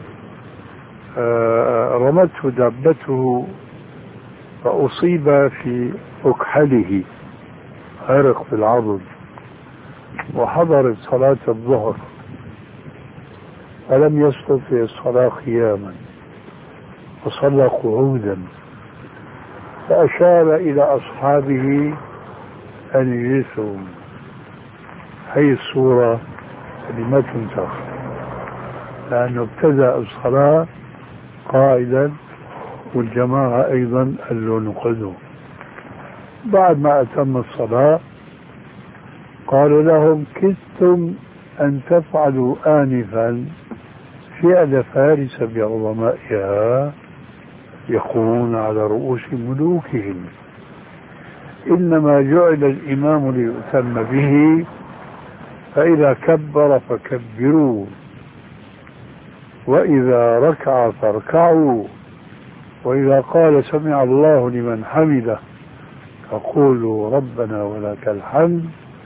رمته دابته فأصيب في أكحله، غرق في العضد، وحضرت صلاة الظهر فلم يستطع الصلاة قياما وصلى قعودا، فأشار إلى أصحابه أن يجلسوا. هي الصورة لما تنسخ لأنه ابتدأ الصلاة قائدا والجماعة أيضا قالوا نقعدوا. بعد ما أتم الصلاة قالوا لهم كدتم أن تفعلوا آنفا فعل فارس بعظمائها يقومون على رؤوس ملوكهم، إنما جعل الإمام ليؤتم به، فإذا كبر فكبروا، وإذا ركع فاركعوا، وإذا قال سمع الله لمن حمده فقولوا ربنا ولك الحمد،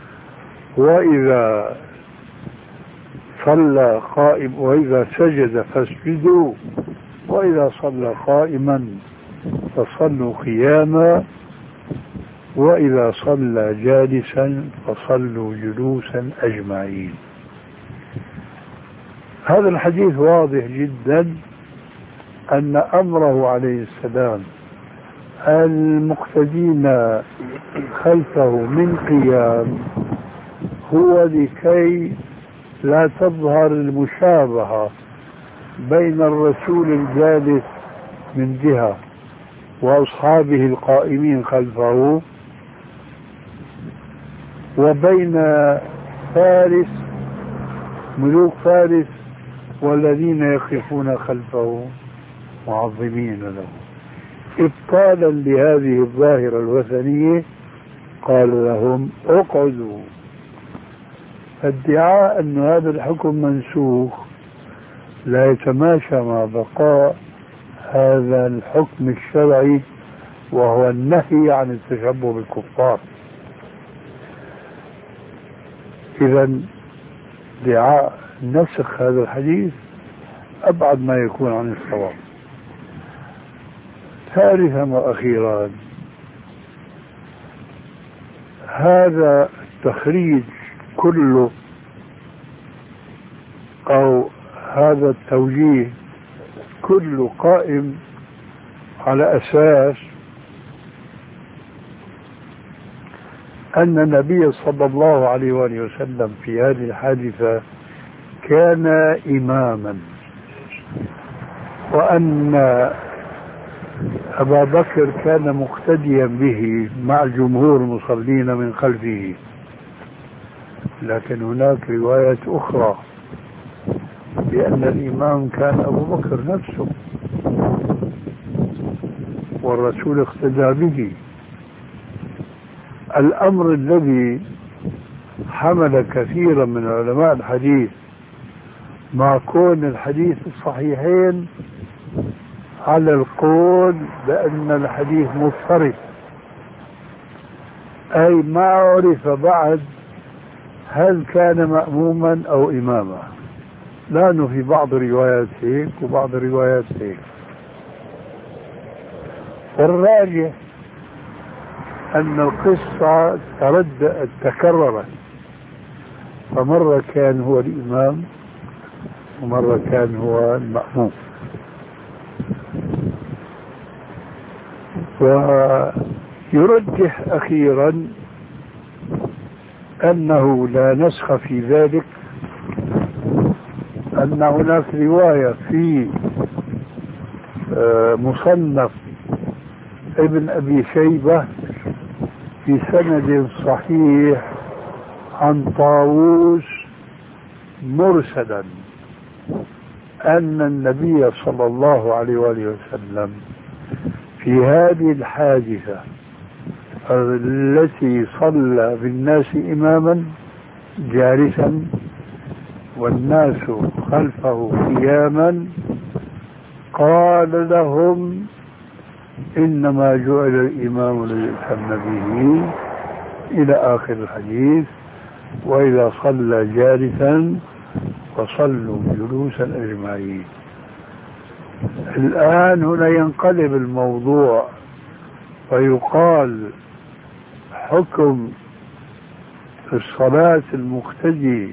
وإذا صلى قائم وإذا سجد فاسجدوا، وإذا صلى قائما فصلوا قياما، وإذا صلى جالسا فصلوا جلوسا أجمعين. هذا الحديث واضح جدا أن أمره عليه السلام المقتدين خلفه من قيام هو لكي لا تظهر المشابهة بين الرسول الجالس من جهة وأصحابه القائمين خلفه وبين فارس ملوك فارس والذين يقفون خلفه معظمين له. إبطالا لهذه الظاهرة الوثنية قال لهم اقعدوا. ادعاء أن هذا الحكم منسوخ لا يتماشى مع بقاء هذا الحكم الشرعي وهو النهي عن التشبه بالكفار. إذا ادعاء نسخ هذا الحديث أبعد ما يكون عن الصواب. ثالثا وأخيرا، هذا التخريج كله أو هذا التوجيه كله قائم على أساس أن النبي صلى الله عليه وآله وسلم في هذه الحادثة كان إماما، وأن أبا بكر كان مقتديا به مع الجمهور المصلين من خلفه. لكن هناك رواية أخرى بأن الإمام كان أبو بكر نفسه، والرسول اقتدى به. الأمر الذي حمل كثيرا من علماء الحديث مع كون الحديث الصحيحين على القول بأن الحديث مضطرب، أي ما عرف بعد هل كان مأموما أو إماما، لأنه في بعض الروايات هيك وبعض الروايات هيك. والراجح أن القصة تردد تكررت، فمرة كان هو الإمام ومرة كان هو المأموم. ويرجح أخيرا أنه لا نسخ في ذلك، أن هناك رواية في مصنف ابن أبي شيبة في سند صحيح عن طاووس مرسلا أن النبي صلى الله عليه وآله وسلم في هذه الحادثة التي صلى بالناس إماما جالسا والناس خلفه قياما قال لهم إنما جعل الإمام ليؤتم به إلى آخر الحديث، وإذا صلى جالسا فصلوا جلوسا أجمعين. الآن هنا ينقلب الموضوع فيقال حكم الصلاة المقتدي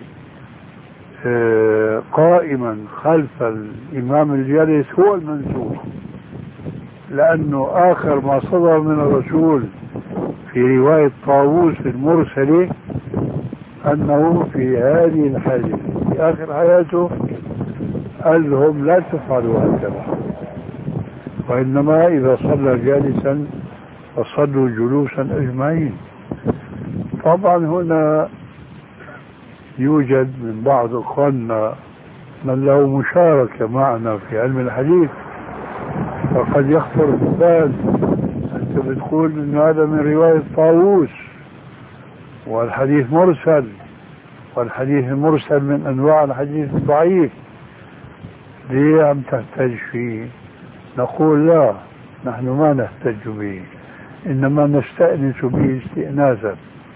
قائما خلف الإمام الجالس هو المنسوخ، لأنه آخر ما صدر من الرسول في رواية طاووس المرسلة أنه في هذه الحادثة في آخر حياته قال لهم لا تفعلوا هكذا، وإنما إذا صلى جالسا فصلوا جلوسا أجمعين. طبعا هنا يوجد من بعض أخواننا من له مشاركة معنا في علم الحديث، فقد يخطر بالبال أنت بتقول إن هذا من رواية طاووس والحديث مرسل، والحديث المرسل من أنواع الحديث الضعيف، ليه عم تحتج فيه؟ نقول لا، نحن ما نحتج به، إنما نستأنس به استئناسا.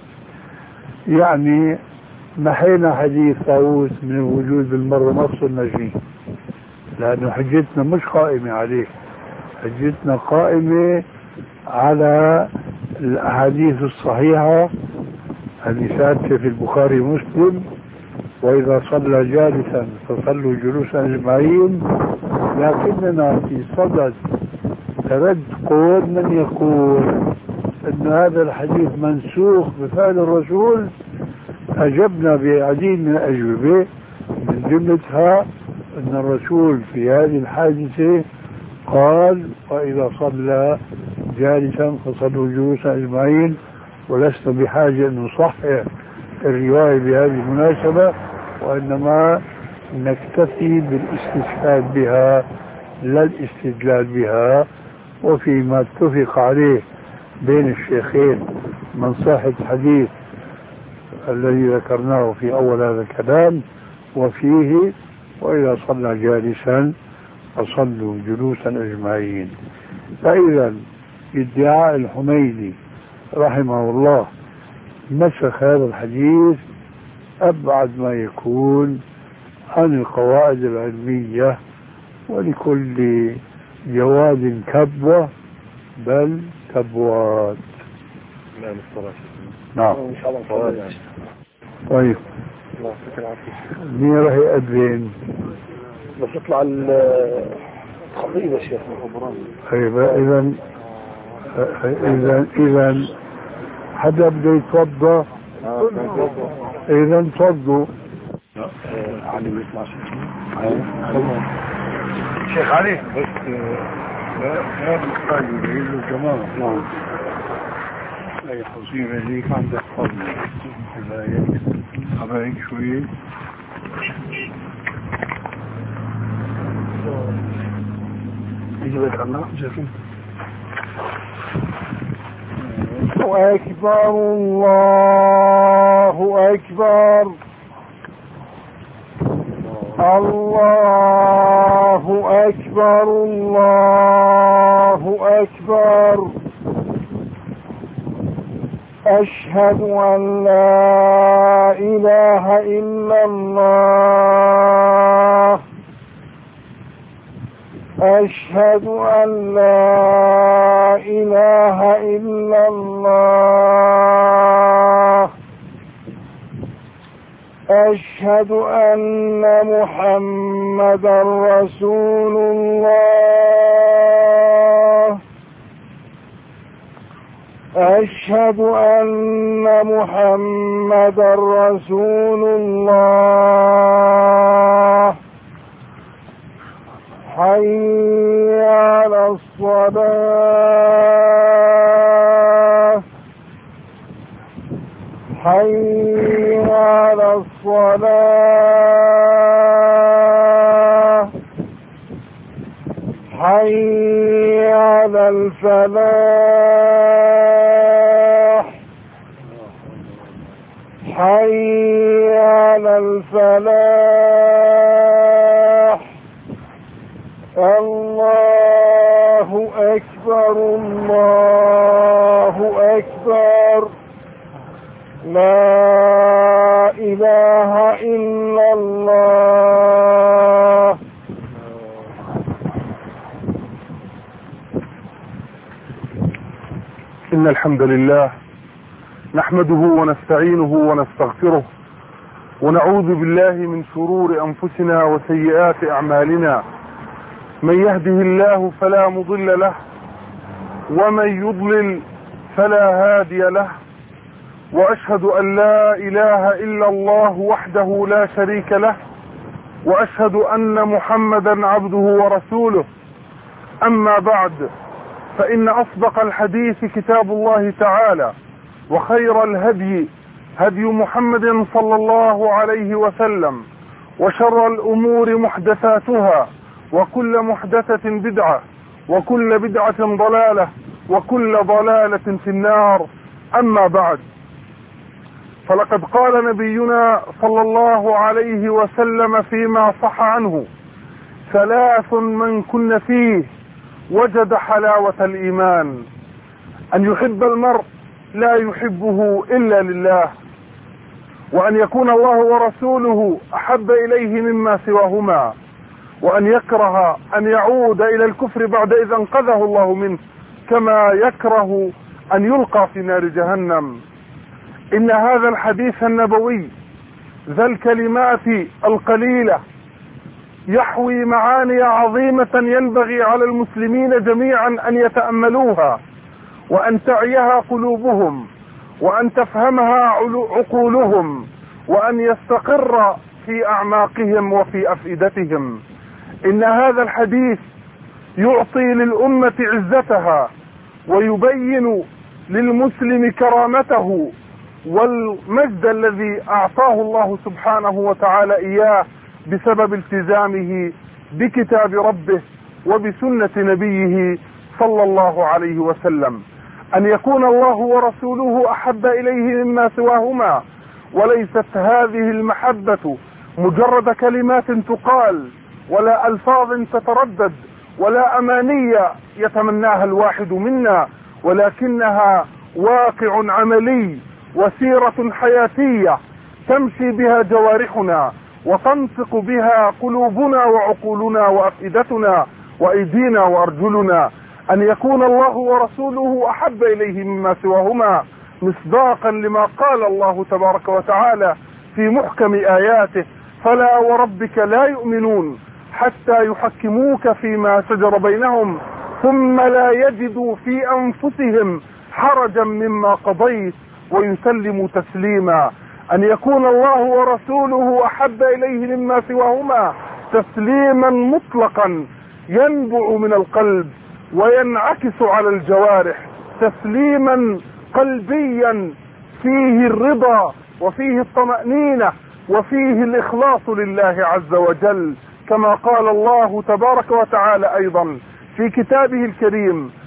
يعني نحينا حديث طاووس من الوجود بالمرة، ما وصلنا فيه، لأنه حجتنا مش قائمة عليه، حجتنا قائمة على الأحاديث الصحيحة اللي ثابتة في البخاري ومسلم، وإذا صلى جالسا فصلوا جلوسا أجمعين. لكننا في صدد ترد قول من يقول أن هذا الحديث منسوخ بفعل الرسول، أجبنا بعديد من الأجوبة، من جملتها أن الرسول في هذه الحادثة قال وإذا صلى جالسا فصلوا جلوسا أجمعين، ولسنا بحاجة أن نصحح الرواية بهذه المناسبة، وإنما نكتفي بالاستشهاد بها لا الاستدلال بها. وفيما اتفق عليه بين الشيخين من صحة الحديث الذي ذكرناه في أول هذا الكلام، وفيه وإذا صلى جالسا فصلوا جلوسا أجمعين. فإذا ادعاء الحميدي رحمه الله نسخ هذا الحديث أبعد ما يكون عن القواعد العلمية، ولكل جواد كبوة بل كبوات. نعم إن شاء الله. طيب مين راح يأذن؟ بس يطلع الخطيب يا شيخ محمد. طيب إذا إذا إذا حدا بده يتوضا، إذا تفضوا. علي يطلع شيخ علي بس هذا الخاج يقول له جماعة. نعم أي حصيرة ليك عندك فضل أبعد شوية. يجي بيت عنا جاكين أكبر الله أكبر الله أكبر الله أكبر أشهد أن لا إله إلا الله أشهد أن لا إله إلا الله أشهد أن محمدا رسول الله أشهد أن محمدا رسول الله حي على الصلاة حي على الصلاة حي على الفلاح حي على الفلاح الله أكبر الله أكبر لا إله إلا الله. إن الحمد لله نحمده ونستعينه ونستغفره ونعوذ بالله من شرور أنفسنا وسيئات أعمالنا. من يهده الله فلا مضل له ومن يضلل فلا هادي له، وأشهد أن لا إله إلا الله وحده لا شريك له، وأشهد أن محمدا عبده ورسوله. أما بعد، فإن أصدق الحديث كتاب الله تعالى، وخير الهدي هدي محمد صلى الله عليه وسلم، وشر الأمور محدثاتها، وكل محدثة بدعة، وكل بدعة ضلالة، وكل ضلالة في النار. أما بعد، فلقد قال نبينا صلى الله عليه وسلم فيما صح عنه: ثلاث من كن فيه وجد حلاوة الإيمان، أن يحب المرء لا يحبه إلا لله، وأن يكون الله ورسوله أحب إليه مما سواهما، وأن يكره أن يعود إلى الكفر بعد إذ أنقذه الله منه، كما يكره أن يلقى في نار جهنم. إن هذا الحديث النبوي ذا الكلمات القليلة يحوي معاني عظيمة ينبغي على المسلمين جميعا أن يتأملوها، وأن تعيها قلوبهم، وأن تفهمها عقولهم، وأن يستقر في أعماقهم وفي أفئدتهم. إن هذا الحديث يعطي للأمة عزتها، ويبين للمسلم كرامته والمجد الذي أعطاه الله سبحانه وتعالى إياه بسبب التزامه بكتاب ربه وبسنة نبيه صلى الله عليه وسلم. أن يكون الله ورسوله أحب إليه مما سواهما، وليست هذه المحبة مجرد كلمات تقال، ولا ألفاظ تتردد، ولا أمانية يتمناها الواحد منا، ولكنها واقع عملي وسيرة حياتية تمشي بها جوارحنا، وتنطق بها قلوبنا وعقولنا وأفئدتنا وأيدينا وأرجلنا. أن يكون الله ورسوله أحب إليه مما سواهما، مصداقا لما قال الله تبارك وتعالى في محكم آياته: فلا وربك لا يؤمنون حتى يحكموك فيما شجر بينهم ثم لا يجدوا في أنفسهم حرجا مما قضيت ويسلموا تسليما. أن يكون الله ورسوله أحب إليه مما سواهما تسليما مطلقا ينبع من القلب وينعكس على الجوارح، تسليما قلبيا فيه الرضا وفيه الطمأنينة وفيه الإخلاص لله عز وجل، كما قال الله تبارك وتعالى أيضا في كتابه الكريم: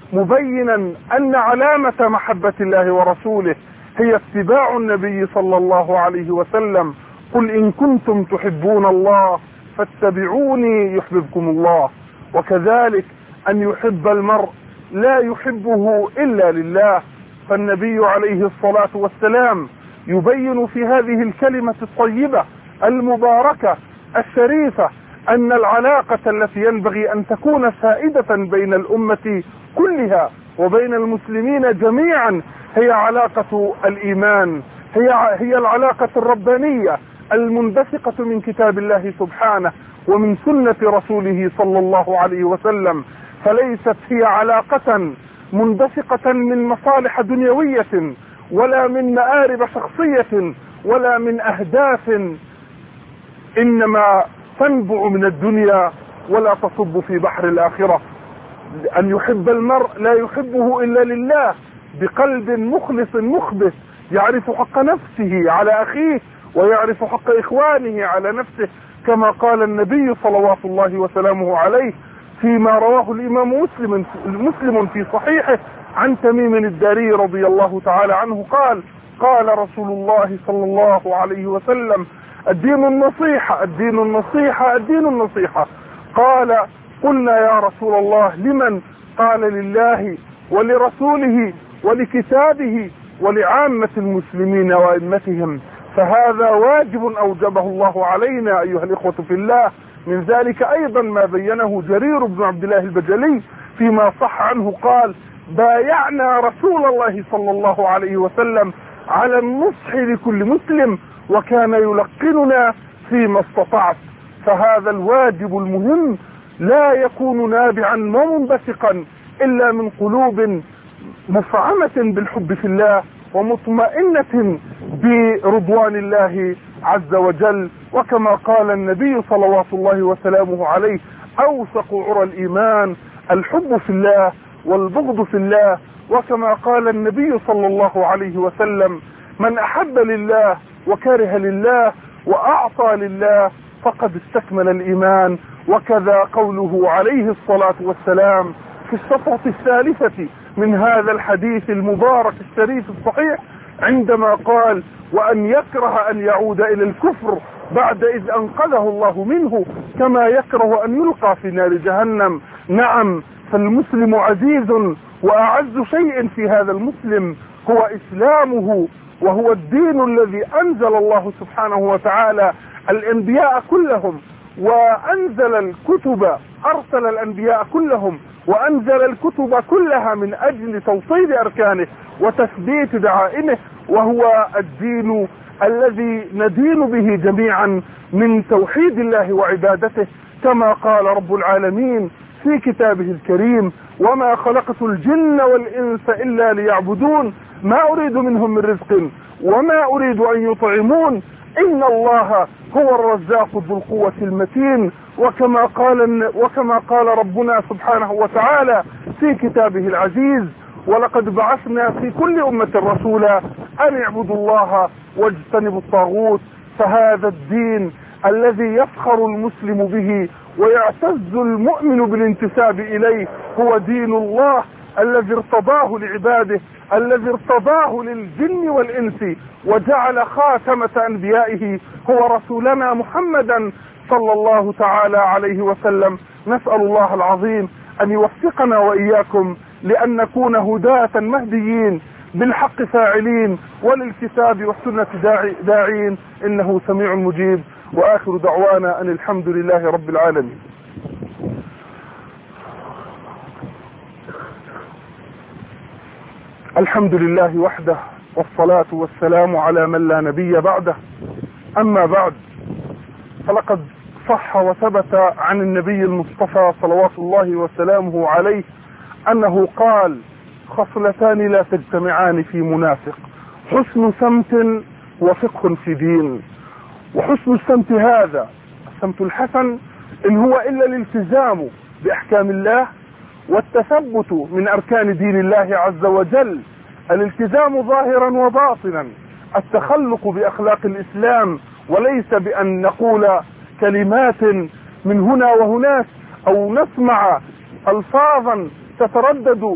مبينا أن علامة محبة الله ورسوله هي اتباع النبي صلى الله عليه وسلم. قل إن كنتم تحبون الله فاتبعوني يحببكم الله. وكذلك أن يحب المرء لا يحبه إلا لله، فالنبي عليه الصلاة والسلام يبين في هذه الكلمة الطيبة المباركة الشريفة أن العلاقة التي ينبغي أن تكون سائدة بين الأمة كلها وبين المسلمين جميعا هي علاقة الإيمان، هي هي العلاقة الربانية المنبثقة من كتاب الله سبحانه ومن سنة رسوله صلى الله عليه وسلم، فليست هي علاقة منبثقة من مصالح دنيوية ولا من مآرب شخصية ولا من أهداف إنما تنبع من الدنيا ولا تصب في بحر الآخرة. أن يحب المرء لا يحبه إلا لله بقلب مخلص مخبت يعرف حق نفسه على أخيه ويعرف حق إخوانه على نفسه، كما قال النبي صلوات الله وسلامه عليه فيما رواه الإمام مسلم مسلم في صحيحه عن تميم الداري رضي الله تعالى عنه قال قال رسول الله صلى الله عليه وسلم: الدين النصيحة الدين النصيحة الدين النصيحة. قال: قلنا يا رسول الله لمن؟ قال: لله ولرسوله ولكتابه ولعامة المسلمين وأئمتهم. فهذا واجب أوجبه الله علينا أيها الإخوة في الله. من ذلك أيضا ما بينه جرير بن عبد الله البجلي فيما صح عنه قال: بايعنا رسول الله صلى الله عليه وسلم على النصح لكل مسلم وكان يلقننا فيما استطعت. فهذا الواجب المهم لا يكون نابعا ومنبثقا إلا من قلوب مفعمة بالحب في الله ومطمئنة برضوان الله عز وجل. وكما قال النبي صلوات الله وسلامه عليه: أوثق عرى الإيمان الحب في الله والبغض في الله. وكما قال النبي صلى الله عليه وسلم: من أحب لله وكره لله وأعطى لله فقد استكمل الإيمان. وكذا قوله عليه الصلاة والسلام في الصفحة الثالثة من هذا الحديث المبارك الشريف الصحيح عندما قال: وأن يكره أن يعود إلى الكفر بعد إذ أنقذه الله منه كما يكره أن يلقى في نار جهنم. نعم، فالمسلم عزيز، وأعز شيء في هذا المسلم هو إسلامه، وهو الدين الذي أنزل الله سبحانه وتعالى الأنبياء كلهم وأنزل الكتب، أرسل الأنبياء كلهم وأنزل الكتب كلها من أجل توصيل أركانه وتثبيت دعائمه، وهو الدين الذي ندين به جميعا من توحيد الله وعبادته، كما قال رب العالمين في كتابه الكريم: وما خلقت الجن والإنس إلا ليعبدون ما أريد منهم من رزق وما أريد أن يطعمون إن الله هو الرزاق ذو القوة المتين. وكما قال وكما قال ربنا سبحانه وتعالى في كتابه العزيز: ولقد بعثنا في كل أمة رسولا أن اعبدوا الله واجتنبوا الطاغوت. فهذا الدين الذي يفخر المسلم به ويعتز المؤمن بالانتساب إليه هو دين الله الذي ارتضاه لعباده، الذي ارتضاه للجن والإنس، وجعل خاتمة أنبيائه هو رسولنا محمدا صلى الله تعالى عليه وسلم. نسأل الله العظيم أن يوفقنا وإياكم لأن نكون هداة مهديين بالحق فاعلين وللكتاب والسنة داعين، إنه سميع مجيب. وآخر دعوانا أن الحمد لله رب العالمين. الحمد لله وحده، والصلاة والسلام على من لا نبي بعده. أما بعد، فلقد صح وثبت عن النبي المصطفى صلوات الله وسلامه عليه أنه قال: خصلتان لا تجتمعان في منافق: حسن سمت وفقه في دين. وحسن السمت هذا السمت الحسن إن هو إلا الالتزام بأحكام الله والتثبت من أركان دين الله عز وجل، الالتزام ظاهرا وباطنا، التخلق بأخلاق الإسلام، وليس بأن نقول كلمات من هنا وهناك أو نسمع ألفاظا تتردد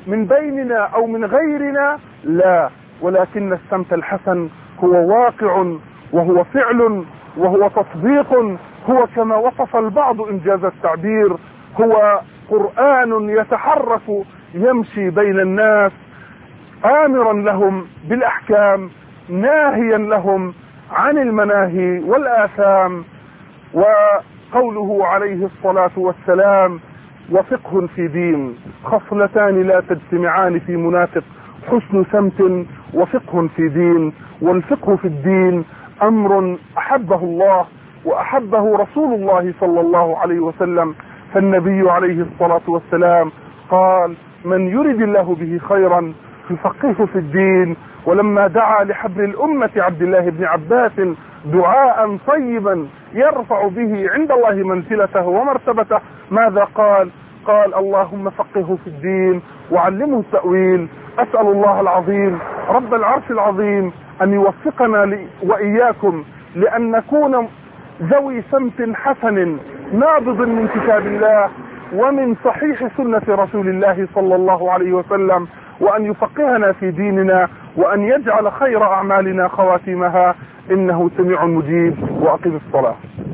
من بيننا أو من غيرنا، لا، ولكن السمت الحسن هو واقع وهو فعل وهو تطبيق، هو كما وصف البعض إنجاز التعبير، هو قرآن يتحرك يمشي بين الناس آمرا لهم بالأحكام ناهيا لهم عن المناهي والآثام. وقوله عليه الصلاة والسلام: وفقه في دين، خصلتان لا تجتمعان في منافق، حسن سمت وفقه في دين. والفقه في الدين أمر أحبه الله وأحبه رسول الله صلى الله عليه وسلم، فالنبي عليه الصلاة والسلام قال: من يرد الله به خيرا يفقهه في الدين. ولما دعا لحبر الأمة عبد الله بن عباس دعاء طيبا يرفع به عند الله منزلته ومرتبته، ماذا قال؟ قال: اللهم فقهه في الدين وعلمه التأويل. أسأل الله العظيم رب العرش العظيم أن يوفقنا وإياكم لأن نكون ذوي سمت حسن نابض من كتاب الله ومن صحيح سنة رسول الله صلى الله عليه وسلم، وأن يفقهنا في ديننا، وأن يجعل خير أعمالنا خواتيمها، إنه سميع مجيب. وأقم الصلاة.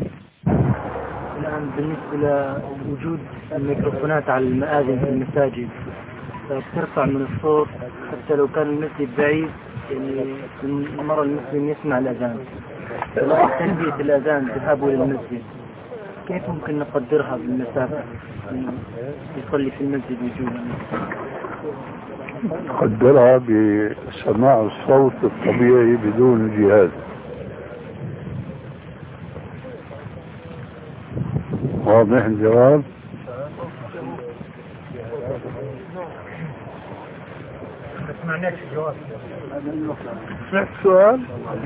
الآن بالنسبة لوجود الميكروفونات على المآذن في المساجد، ترفع من الصوت حتى لو كان المسجد بعيد، يعني المرة المسلم يسمع الأذان، ولكن تلبية الأذان ذهابه للمسجد كيف ممكن نقدرها بالمسافة يصلي في المسجد وجوبا؟ نقدرها بسماع الصوت الطبيعي بدون جهاز. واضح الجواب؟ ما سمعناش الجواب. سمعت السؤال؟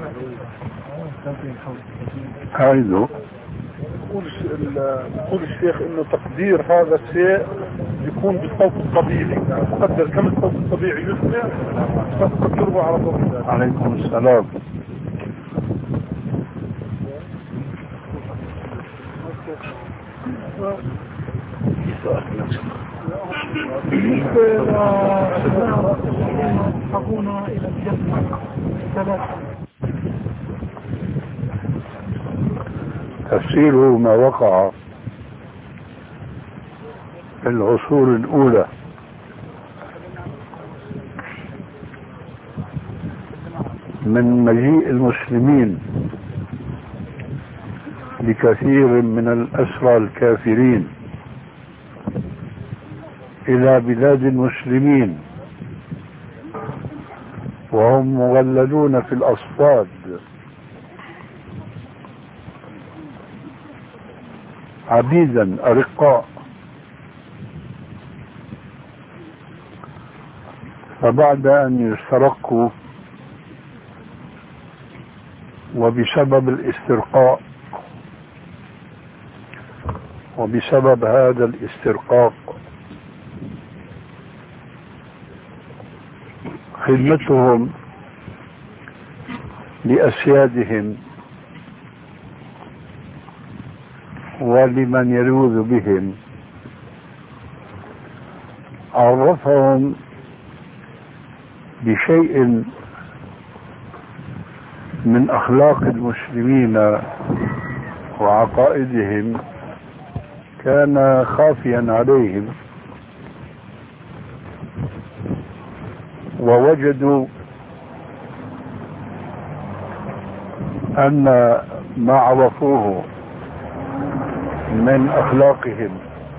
أعيده. يقول الشيخ انه تقدير هذا الشيء يكون بالصوت الطبيعي، يعني تقدر كم الصوت الطبيعي يسمع فتقدره على صوت. عليكم السلام. حقونا إلى الجنة ثلاثة. تفسيره ما وقع في العصور الأولى من مجيء المسلمين لكثير من الأسرى الكافرين إلى بلاد المسلمين وهم مغللون في الأصفاد، عبيدا أرقاء، فبعد أن يسترقوا وبسبب الاسترقاء وبسبب هذا الاسترقاق خدمتهم لأسيادهم ولمن يلوذ بهم عرفهم بشيء من أخلاق المسلمين وعقائدهم كان خافيا عليهم، ووجدوا أن ما عرفوه من أخلاقهم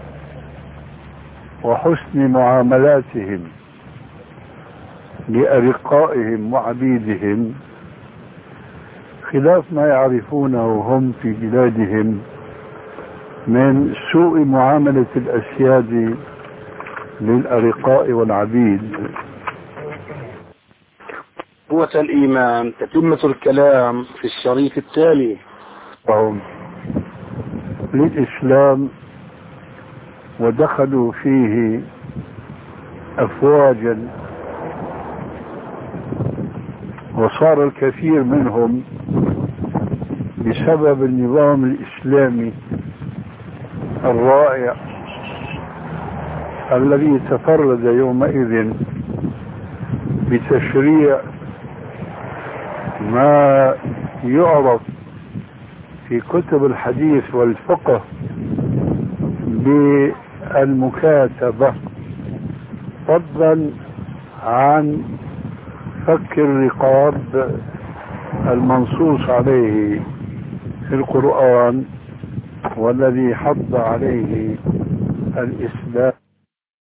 وحسن معاملاتهم لأرقائهم وعبيدهم خلاف ما يعرفونه هم في بلادهم من سوء معاملة الأسياد للأرقاء والعبيد. قوة الإيمان تتمة الكلام في الشريط التالي. للإسلام ودخلوا فيه أفواجا، وصار الكثير منهم بسبب النظام الإسلامي الرائع الذي تفرد يومئذ بتشريع ما يعرف في كتب الحديث والفقه بالمكاتبة، فضلا عن فك الرقاب المنصوص عليه في القرآن والذي حض عليه الإسلام.